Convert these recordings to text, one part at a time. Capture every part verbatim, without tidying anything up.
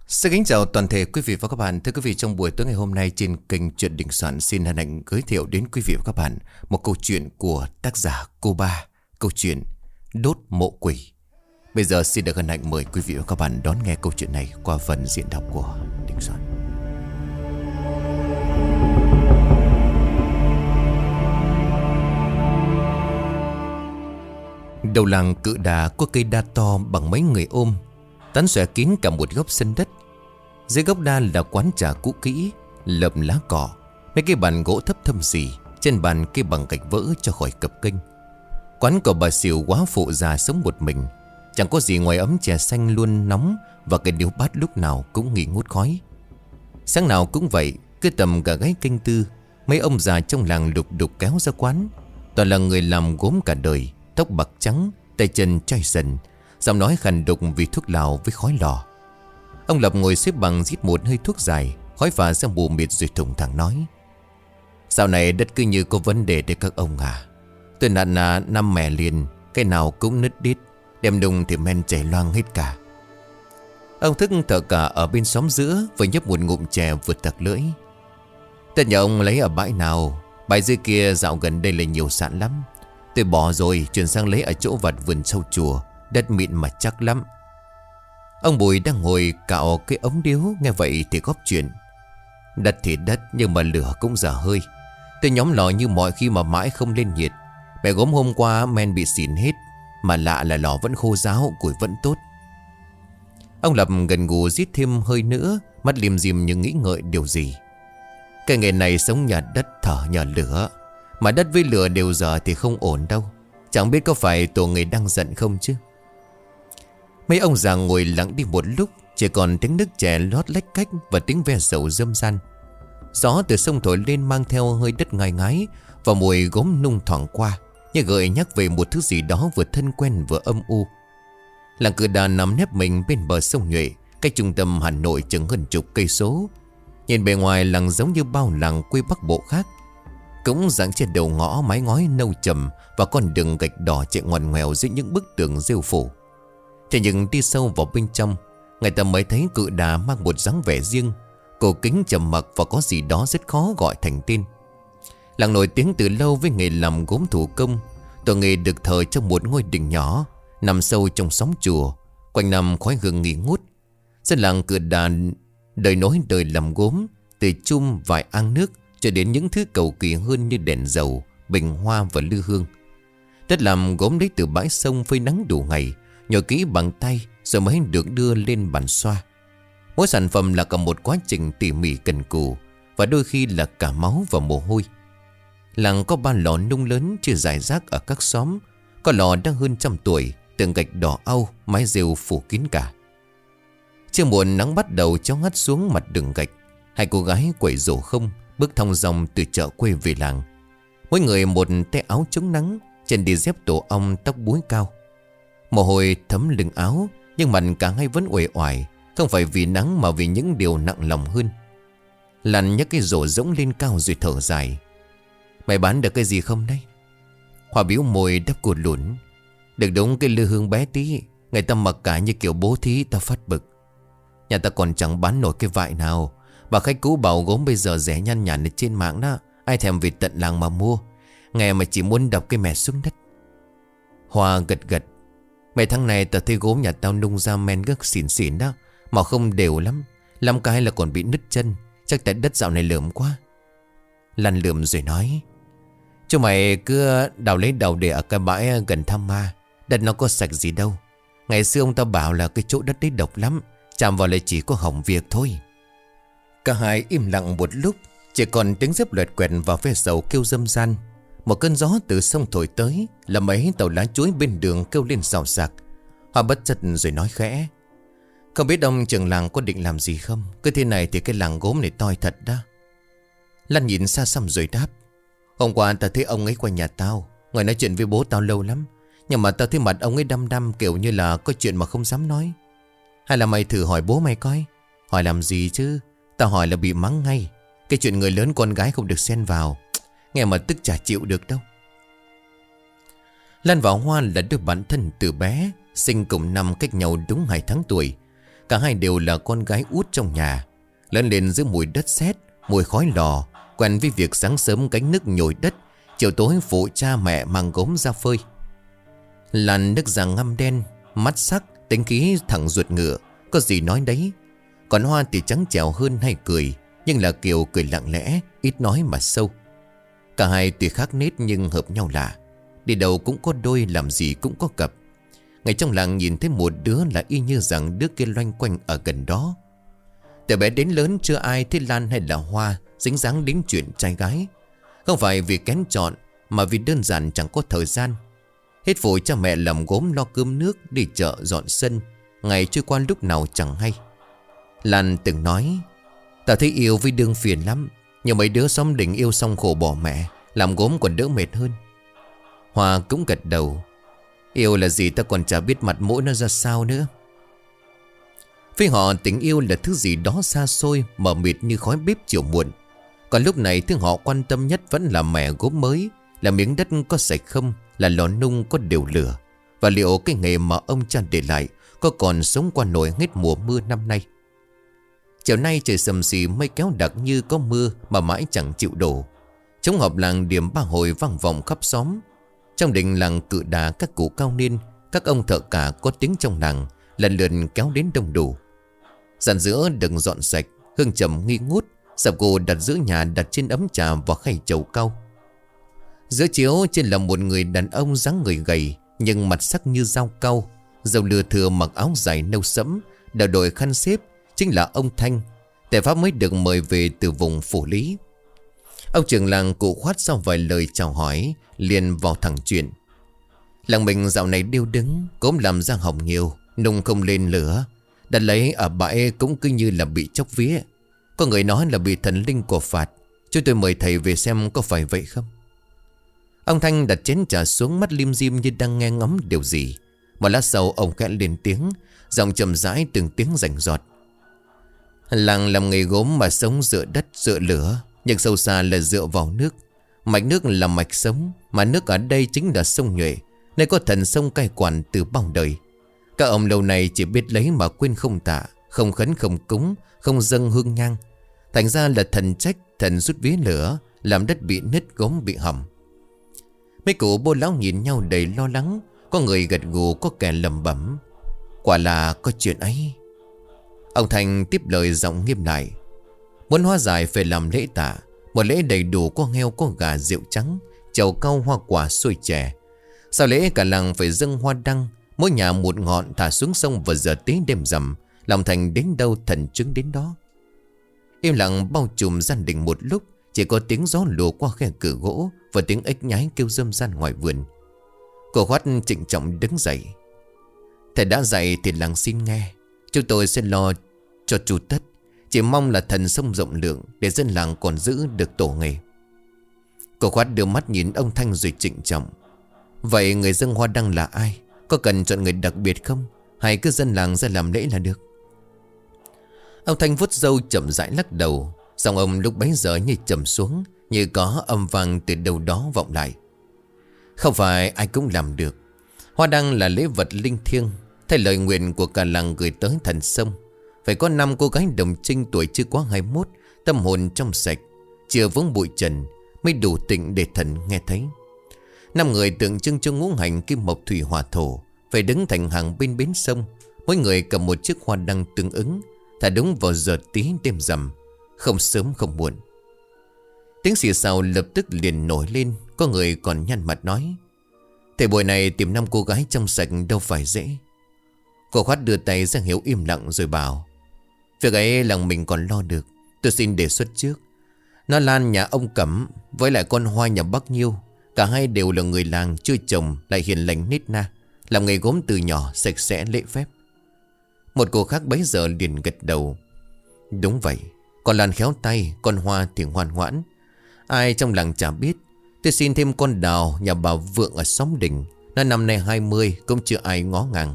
Xin kính chào toàn thể quý vị và các bạn. Thưa quý vị, trong buổi tối ngày hôm nay trên kênh Chuyện Đình Soạn xin hân hạnh giới thiệu đến quý vị và các bạn một câu chuyện của tác giả Cô Ba, câu chuyện Đốt Mộ Quỷ. Bây giờ xin được hân hạnh mời quý vị và các bạn đón nghe câu chuyện này qua phần diễn đọc của Đình Soạn. Đầu làng Cự Đà có cây đa to bằng mấy người ôm, tán xòe kín cả một góc sân đất. Dưới gốc đa là quán trà cũ kỹ, lợp lá cỏ, mấy cái bàn gỗ thấp thâm xì, trên bàn cây bằng gạch vỡ cho khỏi cập kênh. Quán của bà xỉu quá phụ già sống một mình, chẳng có gì ngoài ấm chè xanh luôn nóng và cái điếu bát lúc nào cũng nghi ngút khói. Sáng nào cũng vậy, cứ tầm cả gáy canh tư, mấy ông già trong làng đục đục kéo ra quán. Toàn là người làm gốm cả đời, tóc bạc trắng, tay chân chai sần, giọng nói khàn đục vì thuốc lào với khói lò. Ông Lập ngồi xếp bằng rít một hơi thuốc dài, khói phả ra mù mịt rồi thùng thẳng nói: "Dạo này đất cứ như có vấn đề để các ông à. Tôi nạn là năm mẻ liền, cái nào cũng nứt đít, đem đùng thì men chảy loang hết cả." Ông Thức thợ cả ở bên xóm giữa vừa nhấp một ngụm chè vừa tặc lưỡi: "Tất nhà ông lấy ở bãi nào? Bãi dưới kia dạo gần đây là nhiều sạn lắm. Tôi bỏ rồi, chuyển sang lấy ở chỗ vặt vườn sau chùa, đất mịn mà chắc lắm." Ông Bùi đang ngồi cạo cái ống điếu nghe vậy thì góp chuyện: "Đất thì đất nhưng mà lửa cũng dở hơi. Tôi nhóm lò như mọi khi mà mãi không lên nhiệt. Mẹ gốm hôm qua men bị xỉn hết, mà lạ là lò vẫn khô ráo, củi vẫn tốt." Ông Lập gần gù rít thêm hơi nữa, mắt liềm diềm như nghĩ ngợi điều gì. Cái nghề này sống nhờ đất thở nhờ lửa, mà đất với lửa đều dở thì không ổn đâu. Chẳng biết có phải tổ người đang giận không chứ. Mấy ông già ngồi lặng đi một lúc, chỉ còn tiếng nước chè lót lách cách và tiếng ve sầu râm ran. Gió từ sông thổi lên mang theo hơi đất ngai ngái và mùi gốm nung thoảng qua, như gợi nhắc về một thứ gì đó vừa thân quen vừa âm u. Làng Cự Đà nằm nép mình bên bờ sông Nhuệ, cách trung tâm Hà Nội chừng hơn chục cây số. Nhìn bề ngoài làng giống như bao làng quê Bắc Bộ khác, cũng dạng trên đầu ngõ mái ngói nâu trầm và con đường gạch đỏ chạy ngoằn ngoèo dưới những bức tường rêu phủ. Thế nhưng đi sâu vào bên trong, người ta mới thấy Cự Đà mang một dáng vẻ riêng, cổ kính trầm mặc và có gì đó rất khó gọi thành tên. Làng nổi tiếng từ lâu với nghề làm gốm thủ công. Tổ nghề được thờ trong một ngôi đình nhỏ nằm sâu trong xóm chùa, quanh năm khói hương nghi ngút. Dân làng Cự Đà đời nối đời làm gốm, từ chum vải ang nước cho đến những thứ cầu kỳ hơn như đèn dầu, bình hoa và lư hương. Đất làm gốm lấy từ bãi sông phơi nắng đủ ngày, nhồi kỹ bằng tay rồi mới được đưa lên bàn xoa. Mỗi sản phẩm là cả một quá trình tỉ mỉ cần cù, và đôi khi là cả máu và mồ hôi. Làng có ba lò nung lớn chia rải rác ở các xóm. Có lò đã hơn trăm tuổi, tường gạch đỏ au, mái rêu phủ kín cả. Chiều muộn nắng bắt đầu chó ngắt xuống mặt đường gạch. Hai cô gái quẩy rổ không bước thong dong từ chợ quê về làng. Mỗi người một tay áo chống nắng, chân đi dép tổ ong, tóc búi cao. Mồ hôi thấm lưng áo, nhưng mặt cả hai vẫn uể oải, không phải vì nắng mà vì những điều nặng lòng hơn. Lăn nhấc cái rổ rỗng lên cao rồi thở dài: "Mày bán được cái gì không đấy?" Hoa biếu môi đắp cột lũn: "Được đúng cái lư hương bé tí, người ta mặc cả như kiểu bố thí, ta phát bực. Nhà ta còn chẳng bán nổi cái vại nào. Bà khách cũ bảo gốm bây giờ rẻ nhăn nhản ở trên mạng đó, ai thèm về tận làng mà mua. Nghe mà chỉ muốn đập cái mẹ xuống đất." Hoa gật gật: "Mấy tháng này tao thấy gốm nhà tao nung ra men gấc xỉn xỉn đó, mà không đều lắm. Làm cái là còn bị nứt chân, chắc tại đất dạo này lởm quá." Lăn lượm rồi nói: "Chú mày cứ đào lấy đầu để ở cái bãi gần Tham Ma. Đất nó có sạch gì đâu. Ngày xưa ông ta bảo là cái chỗ đất đấy độc lắm, chạm vào lại chỉ có hỏng việc thôi." Cả hai im lặng một lúc, chỉ còn tiếng dép loẹt quẹt và ve sầu kêu râm ran. Một cơn gió từ sông thổi tới, làm mấy tàu lá chuối bên đường kêu lên xào xạc. Hoa bất chợt rồi nói khẽ: "Không biết ông trưởng làng có định làm gì không? Cứ thế này thì cái làng gốm này toi thật đó." Lan nhìn xa xăm rồi đáp: "Hôm qua tao thấy ông ấy qua nhà tao, ngồi nói chuyện với bố tao lâu lắm. Nhưng mà tao thấy mặt ông ấy đăm đăm, kiểu như là có chuyện mà không dám nói. Hay là mày thử hỏi bố mày coi?" "Hỏi làm gì chứ? Tao hỏi là bị mắng ngay. Cái chuyện người lớn con gái không được xen vào, nghe mà tức chả chịu được đâu." Lan và Hoa là đứa bạn thân từ bé, sinh cùng năm cách nhau đúng hai tháng tuổi. Cả hai đều là con gái út trong nhà, lớn lên giữa mùi đất sét, mùi khói lò, quen với việc sáng sớm gánh nước nhồi đất, chiều tối phụ cha mẹ mang gốm ra phơi. Lan nước da ngăm đen, mắt sắc, tính khí thẳng ruột ngựa, có gì nói đấy. Còn Hoa thì trắng trẻo hơn hay cười, nhưng là kiểu cười lặng lẽ, ít nói mà sâu. Cả hai tuy khác nết nhưng hợp nhau lạ. Đi đâu cũng có đôi, làm gì cũng có cặp. Ngay trong làng nhìn thấy một đứa là y như rằng đứa kia loanh quanh ở gần đó. Từ bé đến lớn chưa ai thấy Lan hay là Hoa dính dáng đến chuyện trai gái. Không phải vì kén chọn, mà vì đơn giản chẳng có thời gian. Hết phụ cha mẹ làm gốm, lo cơm nước, đi chợ dọn sân, ngày trôi qua lúc nào chẳng hay. Lan từng nói: "Tao thấy yêu với đương phiền lắm, nhưng mấy đứa xóm đình yêu xong khổ bỏ mẹ, làm gốm còn đỡ mệt hơn." Hoa cũng gật đầu: "Yêu là gì ta còn chả biết mặt mũi nó ra sao nữa." Với họ tình yêu là thứ gì đó xa xôi, mờ mịt như khói bếp chiều muộn. Còn lúc này thứ họ quan tâm nhất vẫn là mẻ gốm mới, là miếng đất có sạch không, là lò nung có đều lửa, và liệu cái nghề mà ông cha để lại có còn sống qua nổi hết mùa mưa năm nay. Chiều nay trời sầm xì, mây kéo đặc như có mưa mà mãi chẳng chịu đổ. Trống họp làng điểm ba hồi vang vọng khắp xóm. Trong đình làng Cự Đà, các cụ cao niên, các ông thợ cả có tiếng trong làng lần lượt kéo đến đông đủ. Dàn giữa đừng dọn sạch, hương trầm nghi ngút, sập gỗ đặt giữa nhà, đặt trên ấm trà và khay chầu cau. Giữa chiếu trên là một người đàn ông dáng người gầy nhưng mặt sắc như dao cau, râu lưa thưa, mặc áo dài nâu sẫm, đầu đội khăn xếp, chính là ông Thanh, tài pháp mới được mời về từ vùng Phủ Lý. Ông trưởng làng cụ Khoát sau vài lời chào hỏi liền vào thẳng chuyện: "Làng mình dạo này điêu đứng, cốm làm ra hỏng nhiều, nung không lên lửa, đặt lấy ở bãi cũng cứ như là bị chốc vía. Có người nói là bị thần linh của phạt, chúng tôi mời thầy về xem có phải vậy không." Ông Thanh đặt chén trà xuống, mắt lim dim như đang nghe ngóng điều gì. Một lát sau ông khẽ lên tiếng, giọng trầm rãi từng tiếng rành rọt: "Làng làm nghề gốm mà sống dựa đất dựa lửa, nhưng sâu xa là dựa vào nước. Mạch nước là mạch sống, mà nước ở đây chính là sông Nhuệ, nơi có thần sông cai quản từ bao đời. Các ông lâu nay chỉ biết lấy mà quên không tạ, không khấn không cúng, không dâng hương nhang. Thành ra là thần trách, thần rút vía lửa, làm đất bị nứt, gốm bị hỏng." Mấy cụ bô lão nhìn nhau đầy lo lắng, có người gật gù, có kẻ lẩm bẩm: "Quả là có chuyện ấy." Ông Thành tiếp lời giọng nghiêm lại: "Muốn hóa giải phải làm lễ tạ, một lễ đầy đủ, có heo, có gà, rượu trắng, chầu cau, hoa quả, xôi chè. Sau lễ cả làng phải dâng hoa đăng, mỗi nhà một ngọn thả xuống sông vào giờ tí đêm rằm. Lòng thành đến đâu thần chứng đến đó." Im lặng bao trùm gia đình một lúc, chỉ có tiếng gió lùa qua khe cửa gỗ và tiếng ếch nhái kêu râm ran ngoài vườn. Cô Khoát trịnh trọng đứng dậy: "Thầy đã dạy thì làng xin nghe, chúng tôi sẽ lo cho chu tất, chỉ mong là thần sông rộng lượng để dân làng còn giữ được tổ nghề." Cô Khoát đưa mắt nhìn ông Thanh rồi trịnh trọng: "Vậy người dâng hoa đăng là ai? Có cần chọn người đặc biệt không? Hay cứ dân làng ra làm lễ là được?" Ông Thanh vuốt râu chậm rãi lắc đầu. Giọng ông lúc bấy giờ như trầm xuống, như có âm vang từ đâu đó vọng lại: "Không phải ai cũng làm được. Hoa đăng là lễ vật linh thiêng, thay lời nguyện của cả làng gửi tới thần sông. Phải có năm cô gái đồng trinh tuổi chưa quá hai mươi mốt, tâm hồn trong sạch, chưa vướng bụi trần, mới đủ tịnh để thần nghe thấy. Năm người tượng trưng cho ngũ hành kim mộc thủy hỏa thổ, phải đứng thành hàng bên bến sông, mỗi người cầm một chiếc hoa đăng tương ứng, thả đúng vào giờ tí đêm rằm, không sớm không muộn." Tiếng xì xào lập tức liền nổi lên. Có người còn nhăn mặt nói: "Thầy buổi này tìm năm cô gái trong sạch đâu phải dễ." Cô Khoát đưa tay ra hiệu im lặng rồi bảo: "Việc ấy làng mình còn lo được, tôi xin đề xuất trước. Nó Lan nhà ông Cẩm với lại con Hoa nhà bác Nhiêu, cả hai đều là người làng, chưa chồng, lại hiền lành nết na, làm nghề gốm từ nhỏ, sạch sẽ lễ phép." Một cô khác bấy giờ liền gật đầu: "Đúng vậy, con Lan khéo tay, con Hoa thì ngoan ngoãn. Ai trong làng chả biết. Tôi xin thêm con Đào nhà bà Vượng ở xóm đình, nó năm nay hai mươi, cũng chưa ai ngó ngàng."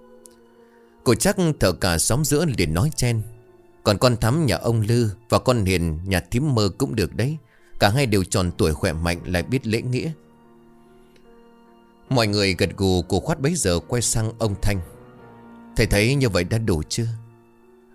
Cô chắc thợ cả xóm giữa liền nói chen: "Còn con Thắm nhà ông Lư và con Hiền nhà thím Mơ cũng được đấy. Cả hai đều tròn tuổi, khỏe mạnh, lại biết lễ nghĩa." Mọi người gật gù. Cô Khoát bấy giờ quay sang ông Thanh: "Thầy thấy như vậy đã đủ chưa?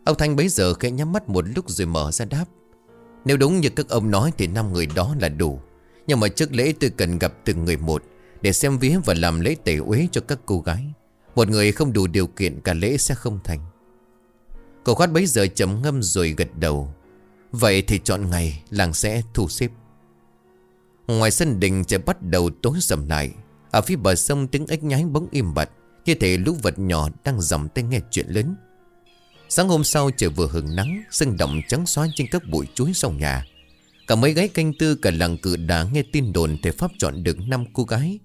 Ông Thanh bấy giờ khẽ nhắm mắt một lúc rồi mở ra đáp: Nếu đúng như các ông nói thì năm người đó là đủ. Nhưng mà trước lễ tôi cần gặp từng người một, để xem vía và làm lễ tẩy uế cho các cô gái. Một người không đủ điều kiện cả lễ sẽ không thành. Cậu Khoát bấy giờ trầm ngâm rồi gật đầu: Vậy thì chọn ngày, làng sẽ thu xếp. Ngoài sân đình trời bắt đầu tối sầm lại. Ở phía bờ sông tiếng ếch nhái bỗng im bặt, như thể lũ vật nhỏ đang dòng tay nghe chuyện lớn. Sáng hôm sau trời vừa hừng nắng, sương động trắng xóa trên các bụi chuối sau nhà. Cả mấy gái canh tư cả làng Cự Đà nghe tin đồn thầy Pháp chọn được năm cô gái.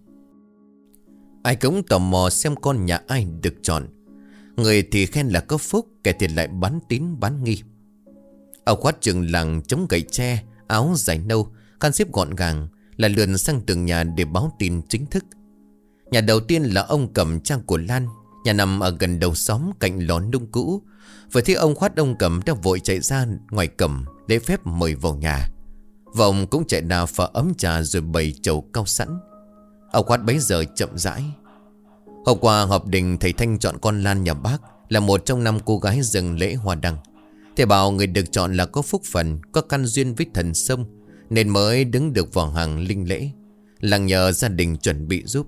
Ai cũng tò mò xem con nhà ai được chọn. Người thì khen là có phúc, kẻ thì lại bán tín bán nghi. Ông Khoát trường làng chống gậy tre, áo dài nâu, khăn xếp gọn gàng, là lượn sang từng nhà để báo tin chính thức. Nhà đầu tiên là ông Cẩm, cha của Lan. Nhà nằm ở gần đầu xóm cạnh lò nung cũ. Vừa thấy ông Khoát, ông Cẩm đã vội chạy ra ngoài cổng để phép mời vào nhà. Và ông cũng chạy đà phở ấm trà rồi bày chầu cao sẵn. Ông Khoát bấy giờ chậm rãi: Hôm qua họp đình thầy Thanh chọn con Lan nhà bác là một trong năm cô gái dâng lễ hoa đăng. Thầy bảo người được chọn là có phúc phần, có căn duyên với thần sông, nên mới đứng được vào hàng linh lễ. Làng nhờ gia đình chuẩn bị giúp.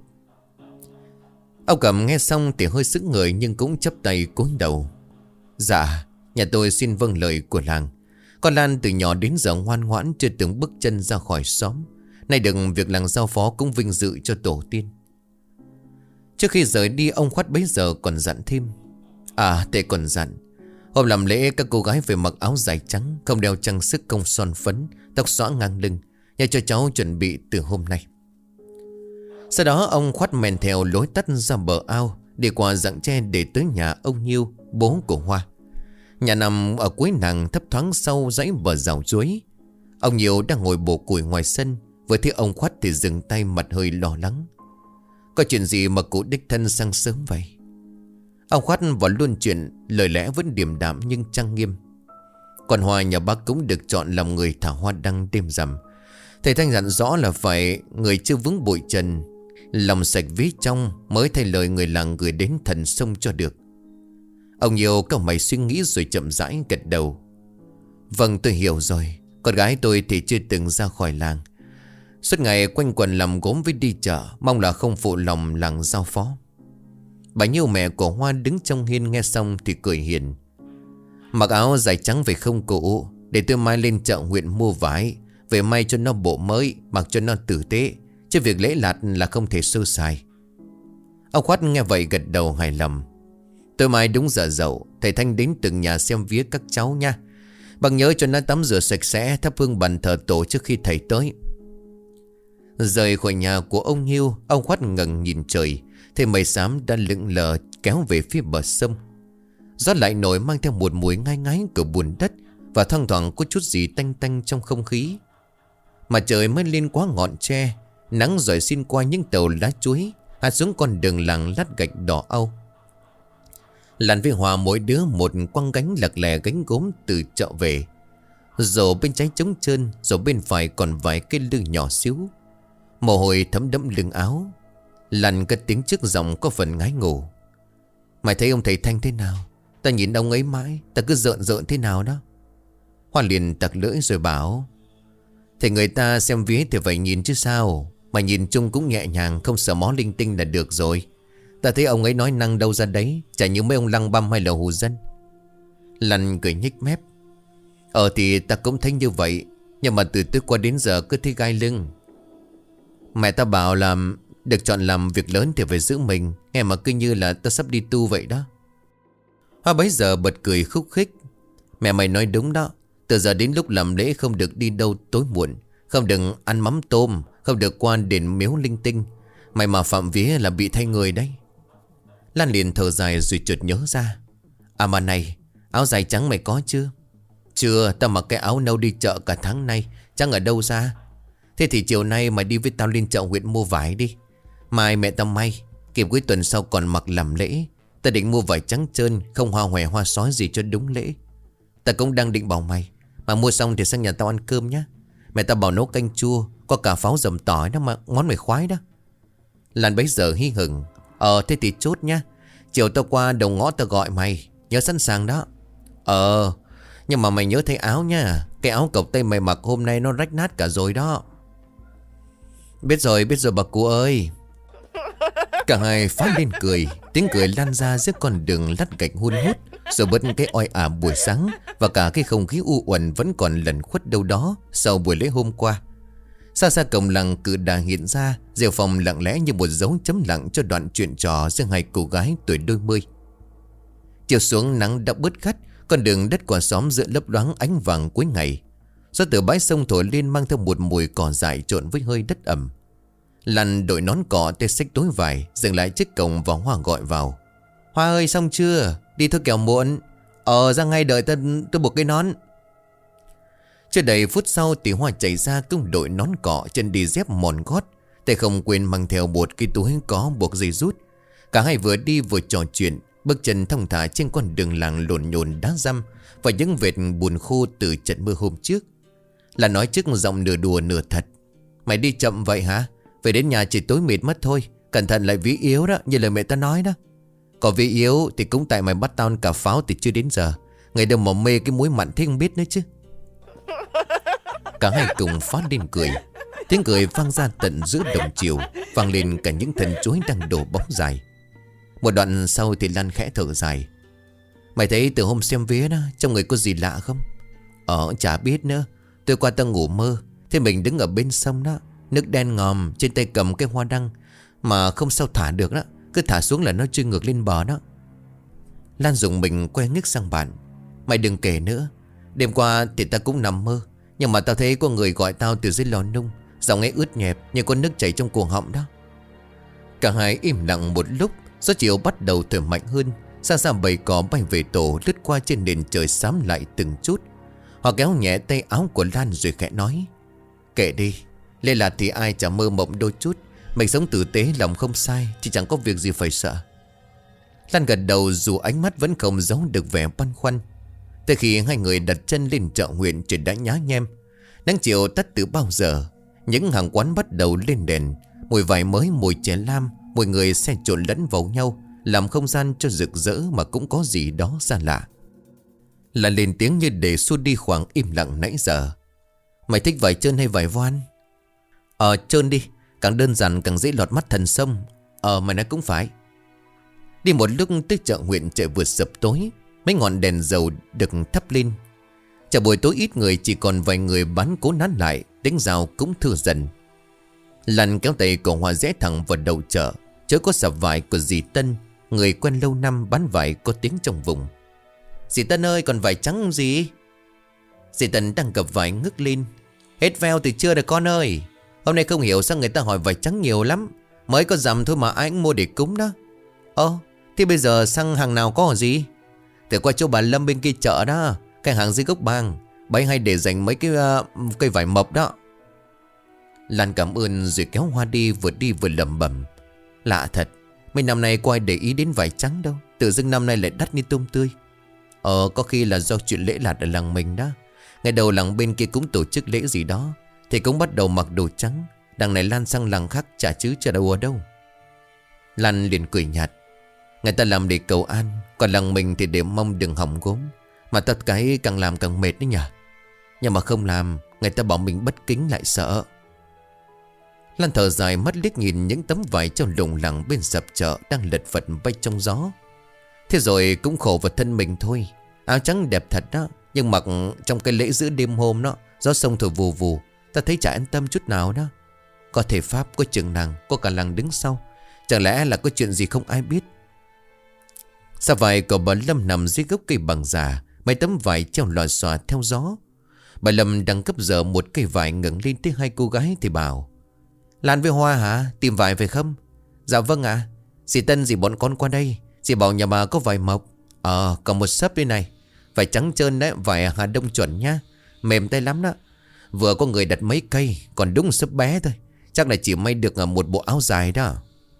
Ông Cẩm nghe xong thì hơi sững người, nhưng cũng chắp tay cúi đầu: Dạ, nhà tôi xin vâng lời của làng. Con Lan từ nhỏ đến giờ ngoan ngoãn, chưa từng bước chân ra khỏi xóm. Nay được việc làng giao phó cũng vinh dự cho tổ tiên. Trước khi rời đi, ông Khoát bấy giờ còn dặn thêm: À, thầy còn dặn hôm làm lễ các cô gái phải mặc áo dài trắng, không đeo trang sức công son phấn, tóc xõa ngang lưng, nhờ cho cháu chuẩn bị từ hôm nay. Sau đó ông Khoát men theo lối tắt ra bờ ao, đi qua rặng tre để tới nhà ông Nhiêu, bố của Hoa. Nhà nằm ở cuối nàng, thấp thoáng sau dãy bờ rào chuối. Ông Nhiêu đang ngồi bổ củi ngoài sân, vừa thấy ông Khoát thì dừng tay, mặt hơi lo lắng: Có chuyện gì mà cụ đích thân sang sớm vậy? Ông Khoát vào luôn chuyện, lời lẽ vẫn điềm đạm nhưng trang nghiêm: Còn Hoa nhà bác cũng được chọn làm người thả hoa đăng đêm rằm. Thầy Thanh dặn rõ là phải người chưa vướng bụi trần, lòng sạch ví trong, mới thay lời người làng gửi đến thần sông cho được. Ông Nhiều cau mày suy nghĩ rồi chậm rãi gật đầu: Vâng, tôi hiểu rồi. Con gái tôi thì chưa từng ra khỏi làng, suốt ngày quanh quần làm gốm với đi chợ, mong là không phụ lòng làng giao phó. Bà Nhiêu mẹ của Hoa đứng trong hiên nghe xong thì cười hiền: Mặc áo dài trắng về không cụ, để tôi mai lên chợ huyện mua vải về may cho nó bộ mới, mặc cho nó tử tế, chứ việc lễ lạt là không thể sơ sài. Ông Khoát nghe vậy gật đầu hài lòng: Tôi mai đúng giờ dậu, thầy Thanh đến từng nhà xem vía các cháu nha. Bằng nhớ cho nó tắm rửa sạch sẽ, thắp hương bàn thờ tổ trước khi thầy tới. Rời khỏi nhà của ông Nhiêu, ông Khoát ngẩng nhìn trời, thấy mây xám đã lững lờ kéo về phía bờ sông. Gió lại nổi mang theo một mùi ngai ngái của bùn đất, và thoang thoảng có chút gì tanh tanh trong không khí. Mà trời mới lên quá ngọn tre, nắng rọi xin qua những tàu lá chuối, hạ xuống con đường làng lát gạch đỏ âu. Lan với Hòa mỗi đứa một quăng gánh lặc lè gánh gốm từ chợ về. Rồi bên trái trống trơn, rồi bên phải còn vài cái lư nhỏ xíu. Mồ hôi thấm đẫm lưng áo. Lan cất tiếng trước giọng có phần ngái ngủ: Mày thấy ông thầy Thanh thế nào? Ta nhìn ông ấy mãi, ta cứ rợn rợn thế nào đó. Hoa liền tặc lưỡi rồi bảo: Thì người ta xem vía thì phải nhìn chứ sao. Mà nhìn chung cũng nhẹ nhàng, không sợ mó linh tinh là được rồi. Ta thấy ông ấy nói năng đâu ra đấy, chả như mấy ông lăng băm hay là hù dân. Lan cười nhếch mép: Ờ thì ta cũng thấy như vậy, nhưng mà từ tối qua đến giờ cứ thấy gai lưng. Mẹ ta bảo là được chọn làm việc lớn thì phải giữ mình, nghe mà cứ như là ta sắp đi tu vậy đó. Hoa bấy giờ bật cười khúc khích: Mẹ mày nói đúng đó. Từ giờ đến lúc làm lễ không được đi đâu tối muộn, không được ăn mắm tôm, không được qua đền miếu linh tinh. Mày mà phạm vía là bị thay người đấy. Lan liền thở dài rồi chợt nhớ ra: À mà này, áo dài trắng mày có chưa? Chưa, tao mặc cái áo nâu đi chợ cả tháng nay, chẳng ở đâu ra. Thế thì chiều nay mày đi với tao lên chợ huyện mua vải đi. Mai mẹ tao may, kịp cuối tuần sau còn mặc làm lễ. Ta định mua vải trắng trơn, không hoa hòe hoa sói gì cho đúng lễ. Ta cũng đang định bảo mày, mà mua xong thì sang nhà tao ăn cơm nhá. Mẹ tao bảo nấu canh chua, có cả pháo dầm tỏi đó mà, món mày khoái đó. Lan bấy giờ hí hửng: Ờ thế thì chốt nhá. Chiều tao qua đầu ngõ tao gọi mày, nhớ sẵn sàng đó. Ờ, nhưng mà mày nhớ thay áo nha. Cái áo cộc tay mày mặc hôm nay nó rách nát cả rồi đó. Biết rồi, biết rồi bà cụ ơi. Cả hai phá lên cười. Tiếng cười lan ra giữa con đường lát gạch hun hút. Rồi bớt cái oi ả buổi sáng. Và cả cái không khí u uẩn vẫn còn lẩn khuất đâu đó sau buổi lễ hôm qua. Xa xa cổng làng Cự Đà hiện ra. Diệu Phong lặng lẽ như một dấu chấm lặng cho đoạn chuyện trò giữa hai cô gái tuổi đôi mươi. Chiều xuống nắng đã bớt gắt. Con đường đất quả xóm giữa lấp loáng ánh vàng cuối ngày. Gió từ bãi sông thổi lên mang theo một mùi cỏ dại trộn với hơi đất ẩm. Lan đội nón cỏ tay xách túi vải, dừng lại trước cổng và Hoa gọi vào. Hoa ơi, xong chưa? Đi thôi kẻo muộn. Ờ, ra ngay đợi tôi, tôi buộc cái nón. Chưa đầy phút sau thì Hoa chạy ra cũng đội nón cỏ, chân đi dép mòn gót, tay không quên mang theo một cái túi có buộc dây rút. Cả hai vừa đi vừa trò chuyện, bước chân thong thả trên con đường làng lộn nhộn đá răm và những vệt bùn khô từ trận mưa hôm trước. Là nói trước giọng nửa đùa nửa thật. Mày đi chậm vậy hả? Về đến nhà chỉ tối mịt mất thôi. Cẩn thận lại ví yếu đó, như lời mẹ ta nói đó. Có ví yếu thì cũng tại mày bắt tao ăn cà pháo thì chưa đến giờ. Ngày đâu mà mê cái muối mặn thế không biết nữa chứ. Cả hai cùng phát lên cười. Tiếng cười vang ra tận giữa đồng chiều, vang lên cả những thân chuối đang đổ bóng dài. Một đoạn sau thì Lan khẽ thở dài. Mày thấy từ hôm xem vía đó, trong người có gì lạ không? Ờ, chả biết nữa. Tôi qua tao ngủ mơ, thế mình đứng ở bên sông đó, nước đen ngòm, trên tay cầm cái hoa đăng mà không sao thả được đó. Cứ thả xuống là nó trôi ngược lên bờ đó. Lan dùng mình quay ngước sang bạn. Mày đừng kể nữa. Đêm qua thì ta cũng nằm mơ, nhưng mà tao thấy có người gọi tao từ dưới lò nung. Giọng ấy ướt nhẹp như con nước chảy trong cuồng họng đó. Cả hai im lặng một lúc. Gió chiều bắt đầu thổi mạnh hơn. Xa xa bầy cỏ bay về tổ, lướt qua trên nền trời xám lại từng chút. Họ kéo nhẹ tay áo của Lan rồi khẽ nói. Kệ đi, lê là thì ai chả mơ mộng đôi chút. Mình sống tử tế lòng không sai, chỉ chẳng có việc gì phải sợ. Lan gật đầu dù ánh mắt vẫn không giấu được vẻ băn khoăn. Từ khi hai người đặt chân lên chợ huyện, trời đã nhá nhem. Nắng chiều tắt từ bao giờ. Những hàng quán bắt đầu lên đèn. Mùi vải mới, mùi chè lam, mùi người xen trộn lẫn vào nhau, làm không gian cho rực rỡ mà cũng có gì đó xa lạ. Là lên tiếng như để xua đi khoảng im lặng nãy giờ. Mày thích vải trơn hay vải voan? Ờ, trơn đi, càng đơn giản càng dễ lọt mắt thần sông. Ờ, mày nói cũng phải. Đi một lúc tới chợ huyện, trời vừa sập tối. Mấy ngọn đèn dầu được thắp lên. Chợ buổi tối ít người, chỉ còn vài người bán cố nán lại. Tiếng rào cũng thưa dần. Lan kéo tay của Hoa rẽ thẳng vào đầu chợ. Chớ có sạp vải của dì Tân, người quen lâu năm bán vải có tiếng trong vùng. Dì Tân ơi, còn vải trắng gì? Dì Tân đang gập vải ngước lên. Hết veo từ trưa rồi con ơi. Hôm nay không hiểu sao người ta hỏi vải trắng nhiều lắm. Mới có dằm thôi mà ai cũng mua để cúng đó. Ồ, thế bây giờ sang hàng nào có gì? Từ qua chỗ bà Lâm bên kia chợ đó, cái hàng dưới gốc bang. Bấy hay để dành mấy cái uh, cây vải mập đó. Lan cảm ơn rồi kéo Hoa đi, vừa đi vừa lẩm bẩm. Lạ thật, mấy năm nay có ai để ý đến vải trắng đâu. Tự dưng năm nay lại đắt như tôm tươi. Ờ, có khi là do chuyện lễ lạt ở làng mình đó. Ngày đầu làng bên kia cũng tổ chức lễ gì đó, thì cũng bắt đầu mặc đồ trắng. Đằng này Lan sang làng khác chả chứ chả đâu ở đâu. Lan liền cười nhạt. Người ta làm để cầu an, còn làng mình thì để mong đừng hỏng gốm. Mà tất cái càng làm càng mệt đấy nhỉ. Nhưng mà không làm, người ta bảo mình bất kính lại sợ. Lan thở dài mắt liếc nhìn những tấm vải trong lùng lẳng bên sập chợ đang lật phật bay trong gió. Thế rồi cũng khổ vào thân mình thôi. Áo trắng đẹp thật đó, nhưng mặc trong cái lễ giữa đêm hôm đó, gió sông thổi vù vù, ta thấy chả an tâm chút nào đó. Có thể Pháp, có trường nàng, có cả làng đứng sau. Chẳng lẽ là có chuyện gì không ai biết? Sa vải của bà Lâm nằm dưới gốc cây bằng già, mấy tấm vải treo lòa xòa theo gió. Bà Lâm đang cấp dở một cây vải, ngẩng lên tới hai cô gái thì bảo. Lan với Hoa hả? Tìm vải về không? Dạ vâng ạ. À. Dì Tân dì bọn con qua đây. Dì bảo nhà bà có vải mộc. Ờ, còn một sấp đây này. Vải trắng trơn đấy, vải Hà Đông chuẩn nhá. Mềm tay lắm đó. Vừa có người đặt mấy cây, còn đúng sấp bé thôi. Chắc là chỉ may được một bộ áo dài đó.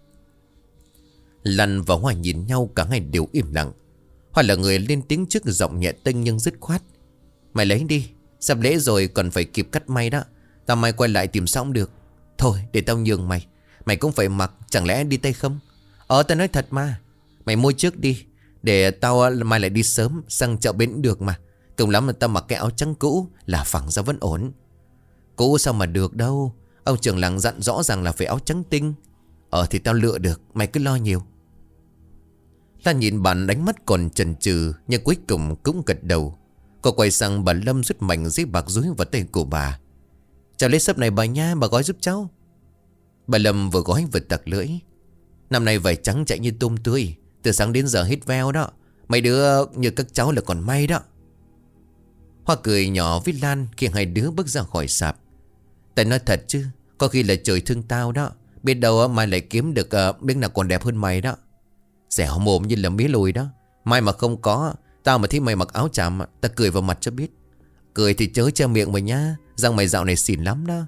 Lan và Hoa nhìn nhau, cả hai đều im lặng. Hoa là người lên tiếng trước, giọng nhẹ tênh nhưng dứt khoát. Mày lấy đi, sắp lễ rồi còn phải kịp cắt may đó. Tao mai quay lại tìm xong được. Thôi để tao nhường mày. Mày cũng phải mặc, chẳng lẽ đi tay không? Ờ, tao nói thật mà. Mày mua trước đi. Để tao mai lại đi sớm sang chợ bến được mà. Cùng lắm là tao mặc cái áo trắng cũ là phẳng ra vẫn ổn. Cũ sao mà được đâu. Ông trưởng làng dặn rõ ràng là phải áo trắng tinh. Ờ thì tao lựa được, mày cứ lo nhiều. Lan nhìn bạn đánh mắt còn chần chừ, nhưng cuối cùng cũng gật đầu. Cô quay sang bà Lâm rút mảnh giấy bạc dúi vào tay của bà. Cháu lấy sấp này bà nha, bà gói giúp cháu. Bà Lâm vừa gói vừa tặc lưỡi. Năm nay vải trắng chạy như tôm tươi, từ sáng đến giờ hết veo đó. Mấy đứa như các cháu là còn may đó. Hoa cười nhỏ với Lan khi hai đứa bước ra khỏi sạp. Tại nói thật chứ, có khi là trời thương tao đó. Biết đâu mai lại kiếm được uh, miếng nào còn đẹp hơn mày đó. Dẻo mồm như là mía lùi đó. Mai mà không có, tao mà thấy mày mặc áo chàm, ta cười vào mặt cho biết. Cười thì chớ che miệng mày nhá, răng mày dạo này xỉn lắm đó.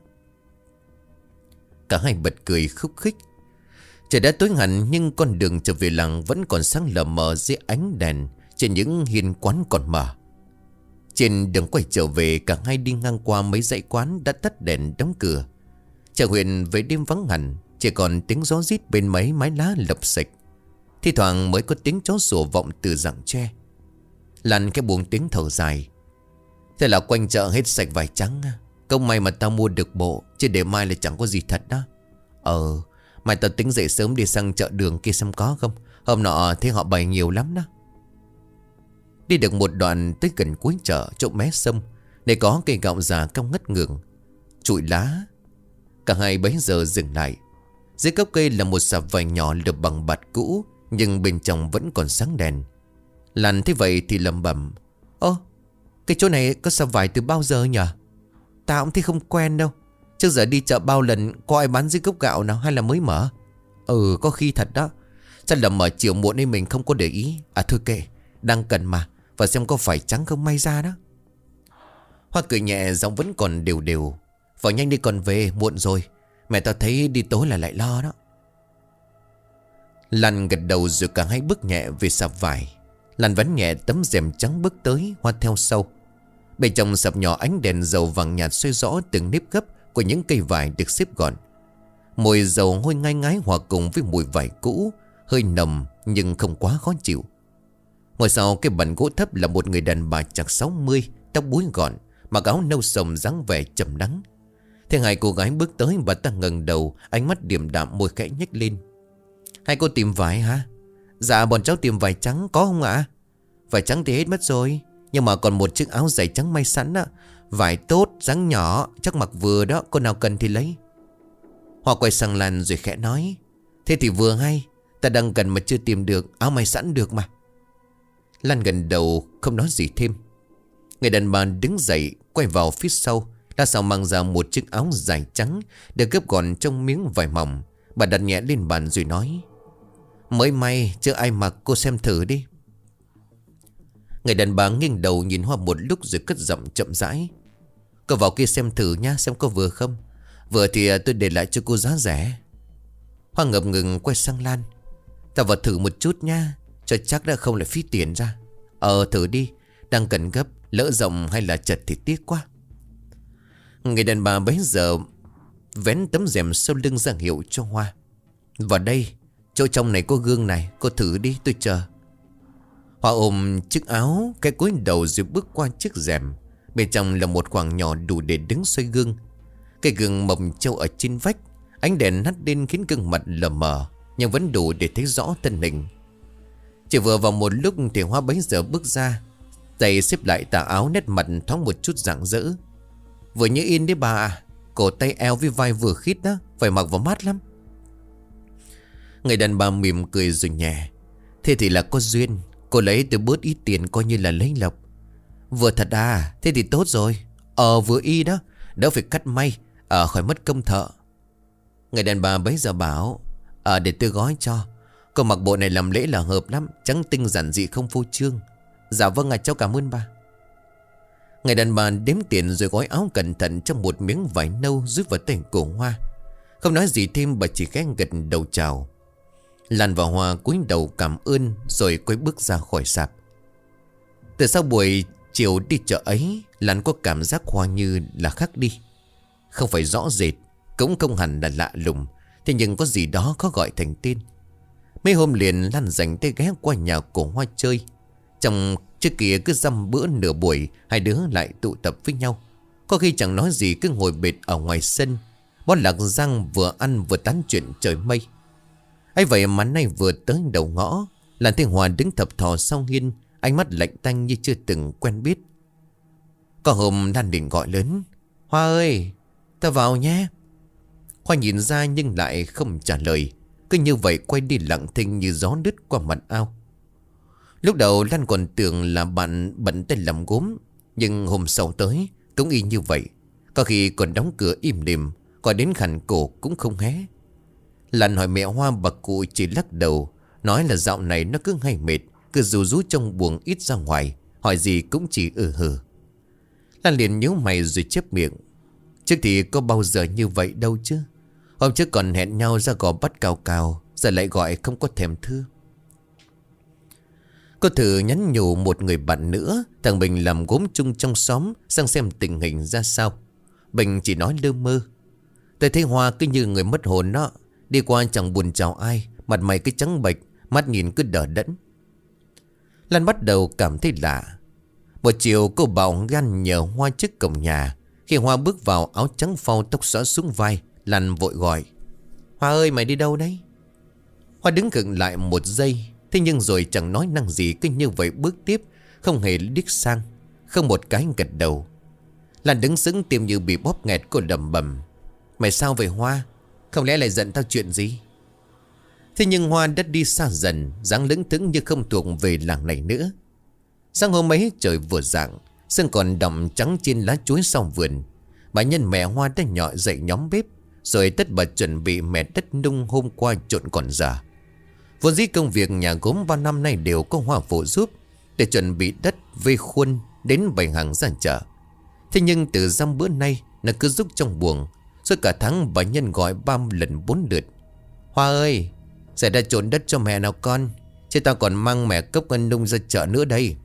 Cả hai bật cười khúc khích. Trời đã tối hẳn nhưng con đường trở về làng vẫn còn sáng lờ mờ dưới ánh đèn trên những hiên quán còn mở. Trên đường quay trở về, cả hai đi ngang qua mấy dãy quán đã tắt đèn đóng cửa. Chợ huyện về đêm vắng hẳn, chỉ còn tiếng gió rít bên mấy mái lá lập xịch. Thi thoảng mới có tiếng chó sủa vọng từ rặng tre. Lan cái buông tiếng thở dài. Thế là quanh chợ hết sạch vải trắng. Công may mà tao mua được bộ, chứ để mai là chẳng có gì thật đó. Ờ, mai tao tính dậy sớm đi sang chợ đường kia xem có không. Hôm nọ thấy họ bày nhiều lắm đó. Đi được một đoạn tới gần cuối chợ, chỗ mé sông, để có cây gạo già cao ngất ngường, trụi lá. Cả hai bấy giờ dừng lại. Dưới gốc cây là một sạp vải nhỏ được bằng bạt cũ, nhưng bên trong vẫn còn sáng đèn. Lan thấy vậy thì lẩm bẩm. Ơ, cái chỗ này có sạp vải từ bao giờ nhỉ? Tao cũng thấy không quen đâu. Trước giờ đi chợ bao lần có ai bán dưới gốc gạo nào hay là mới mở? Ừ, có khi thật đó. Chắc là mở chiều muộn nên mình không có để ý. À thôi kệ, đang cần mà. Và xem có phải trắng không may ra đó. Hoa cười nhẹ, giọng vẫn còn đều đều. Vào nhanh đi còn về, muộn rồi. Mẹ tao thấy đi tối là lại lo đó. Lan gật đầu rồi cả hai bước nhẹ về sạp vải. Lan vén nhẹ tấm rèm trắng bước tới, Hoa theo sau. Bên trong sạp nhỏ ánh đèn dầu vàng nhạt soi rõ từng nếp gấp của những cây vải được xếp gọn. Mùi dầu hôi ngai ngái hòa cùng với mùi vải cũ, hơi nồng nhưng không quá khó chịu. Ngồi sau cái bàn gỗ thấp là một người đàn bà chạc sáu mươi, tóc búi gọn, mặc áo nâu sồng dáng vẻ trầm lắng. Thế hai cô gái bước tới, bà ta ngẩng đầu, ánh mắt điềm đạm, môi khẽ nhếch lên. Hai cô tìm vải hả? Dạ bọn cháu tìm vải trắng, có không ạ? Vải trắng thì hết mất rồi, nhưng mà còn một chiếc áo dày trắng may sẵn á. Vải tốt, dáng nhỏ, chắc mặc vừa đó, cô nào cần thì lấy. Hoa quay sang Lan rồi khẽ nói. Thế thì vừa hay, ta đang cần mà chưa tìm được, áo may sẵn được mà. Lan gần đầu không nói gì thêm. Người đàn bà đứng dậy, quay vào phía sau, đã sau mang ra một chiếc áo dài trắng được gấp gọn trong miếng vải mỏng. Bà đặt nhẹ lên bàn rồi nói. Mới may, chưa ai mặc, cô xem thử đi. Người đàn bà nghiêng đầu nhìn Hoa một lúc rồi cất giọng chậm rãi. Cô vào kia xem thử nha, xem có vừa không. Vừa thì tôi để lại cho cô giá rẻ. Hoa ngập ngừng quay sang Lan. Ta vào thử một chút nha, cho chắc đã không lại phí tiền ra. Ờ thử đi, đang cần gấp, lỡ rộng hay là chật thì tiếc quá. Người đàn bà bấy giờ vén tấm rèm sau lưng ra hiệu cho Hoa. Vào đây, chỗ trong này có gương này, cô thử đi, tôi chờ. Hoa ôm chiếc áo, cái cúi đầu rồi bước qua chiếc rèm. Bên trong là một khoảng nhỏ đủ để đứng xoay gương. Cái gương mộng trâu ở trên vách, ánh đèn hắt lên khiến gương mặt lờ mờ, nhưng vẫn đủ để thấy rõ thân hình. Chỉ vừa vào một lúc thì Hoa bấy giờ bước ra, tay xếp lại tà áo, nét mặt thoáng một chút rạng rỡ. Vừa như in đấy bà à, cổ tay eo với vai vừa khít đó, phải mặc vào mát lắm. Người đàn bà mỉm cười rồi nhẹ. Thế thì là có duyên, cô lấy từ bớt ít tiền coi như là lấy lộc. Vừa thật à, thế thì tốt rồi. Ờ vừa y đó, đỡ phải cắt may, ờ khỏi mất công thợ. Người đàn bà bấy giờ bảo. Ờ để tôi gói cho. Cô mặc bộ này làm lễ là hợp lắm, trắng tinh giản dị không phô trương. Dạ vâng ạ, cháu cảm ơn bà. Người đàn bà đếm tiền rồi gói áo cẩn thận trong một miếng vải nâu rút vào tay cổ Hoa. Không nói gì thêm, bà chỉ khẽ gật đầu chào. Lan và Hoa cúi đầu cảm ơn rồi quay bước ra khỏi sạp. Từ sau buổi chiều đi chợ ấy, Lan có cảm giác Hoa như là khác đi. Không phải rõ rệt, cũng không hẳn là lạ lùng, thế nhưng có gì đó khó gọi thành tên. Mấy hôm liền Lan dành tay ghé qua nhà cổ Hoa chơi. Trong trước kia cứ dăm bữa nửa buổi, hai đứa lại tụ tập với nhau. Có khi chẳng nói gì cứ ngồi bệt ở ngoài sân, bó lạc răng vừa ăn vừa tán chuyện trời mây. Ấy vậy mà nay vừa tới đầu ngõ, Lan thấy Hoa đứng thập thò sau hiên, ánh mắt lạnh tanh như chưa từng quen biết. Có hôm Lan định gọi lớn: Hoa ơi, ta vào nhé. Hoa nhìn ra nhưng lại không trả lời, cứ như vậy quay đi lặng thinh như gió đứt qua mặt ao. Lúc đầu Lan còn tưởng là bạn bận tay làm gốm, nhưng hôm sau tới cũng y như vậy. Có khi còn đóng cửa im lìm, gọi đến khàn cổ cũng không hé. Lan hỏi mẹ Hoa, bà cụ chỉ lắc đầu, nói là dạo này nó cứ hay mệt, cứ rú rú trong buồng ít ra ngoài, hỏi gì cũng chỉ ừ hừ. Lan liền nhíu mày rồi chép miệng: Trước thì có bao giờ như vậy đâu chứ. Hôm trước còn hẹn nhau ra gò bắt cào cào, giờ lại gọi không có thèm thưa. Cô thử nhắn nhủ một người bạn nữa, thằng Bình làm gốm chung trong xóm, sang xem tình hình ra sao. Bình chỉ nói lơ mơ: Tôi thấy Hoa cứ như người mất hồn đó, đi qua chẳng buồn chào ai, mặt mày cứ trắng bệch, mắt nhìn cứ đờ đẫn. Lan bắt đầu cảm thấy lạ. Một chiều cô bảo gan nhờ Hoa trước cổng nhà. Khi Hoa bước vào áo trắng phau, tóc xõa xuống vai, Lan vội gọi: Hoa ơi, mày đi đâu đấy? Hoa đứng khựng lại một giây, thế nhưng rồi chẳng nói năng gì, cứ như vậy bước tiếp, không hề liếc sang, không một cái gật đầu. Lan đứng sững, tim như bị bóp nghẹt, cô lẩm bẩm: Mày sao vậy Hoa? Không lẽ lại giận tao chuyện gì? Thế nhưng Hoa đã đi xa dần, dáng lững thững như không thuộc về làng này nữa. Sáng hôm ấy trời vừa rạng, sương còn đọng trắng trên lá chuối sau vườn. Bà Nhân mẹ Hoa đã nhọ dậy nhóm bếp, rồi tất bật chuẩn bị mẹ đất nung hôm qua trộn còn dở. Vốn dĩ công việc nhà gốm bao năm nay đều có Hoa phụ giúp, để chuẩn bị đất vây khuôn đến bày hàng ra chợ. Thế nhưng từ dăm bữa nay nó cứ giúp trong buồng. Suốt cả tháng bà Nhân gọi ba lần bốn lượt: Hoa ơi, sẽ ra trộn đất cho mẹ nào con, chứ tao còn mang mẹ cốc ngân nung ra chợ nữa đây.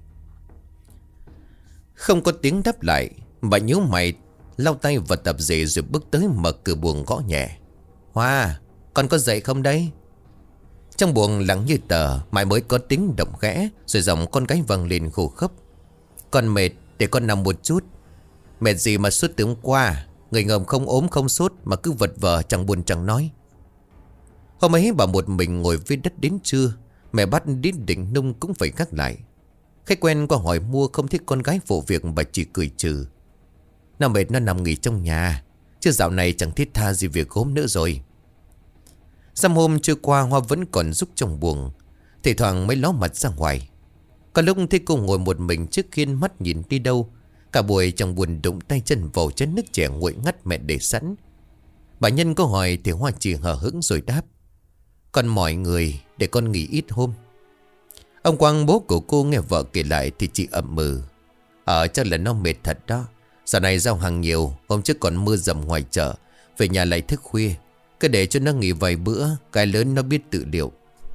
Không có tiếng đáp lại, bà nhíu mày lau tay và tập dề rồi bước tới mở cửa buồng gõ nhẹ: Hoa, con có dậy không đấy? Trong buồng lặng như tờ, mãi mới có tiếng động khẽ, rồi giọng con gái vang lên khô khốc: Con mệt, để con nằm một chút. Mệt gì mà suốt từ hôm qua, người ngầm không ốm không sốt mà cứ vật vờ chẳng buồn chẳng nói. Hôm ấy bà một mình ngồi với đất đến trưa, mẹ bắt đến định nung cũng phải gác lại. Khách quen qua hỏi mua không thích con gái phụ việc, bà chỉ cười trừ: Nó mệt nó nằm nghỉ trong nhà, chứ dạo này chẳng thiết tha gì việc gốm nữa rồi. Dăm hôm trôi qua, Hoa vẫn còn giúp trong buồng, thỉnh thoảng mới ló mặt ra ngoài. Có lúc thấy cô ngồi một mình trước khiên, mắt nhìn đi đâu. Cả buổi chẳng buồn đụng tay chân vào chén nước chè nguội ngắt mẹ để sẵn. Bà Nhân có hỏi thì Hoa chỉ hờ hững rồi đáp: Con mỏi người, để con nghỉ ít hôm. Ông Quang bố của cô nghe vợ kể lại thì chỉ ậm ừ: Ờ chắc là nó mệt thật đó. Dạo này giao hàng nhiều, hôm trước còn mưa dầm ngoài chợ, về nhà lại thức khuya. Cứ để cho nó nghỉ vài bữa, cái lớn nó biết tự liệu.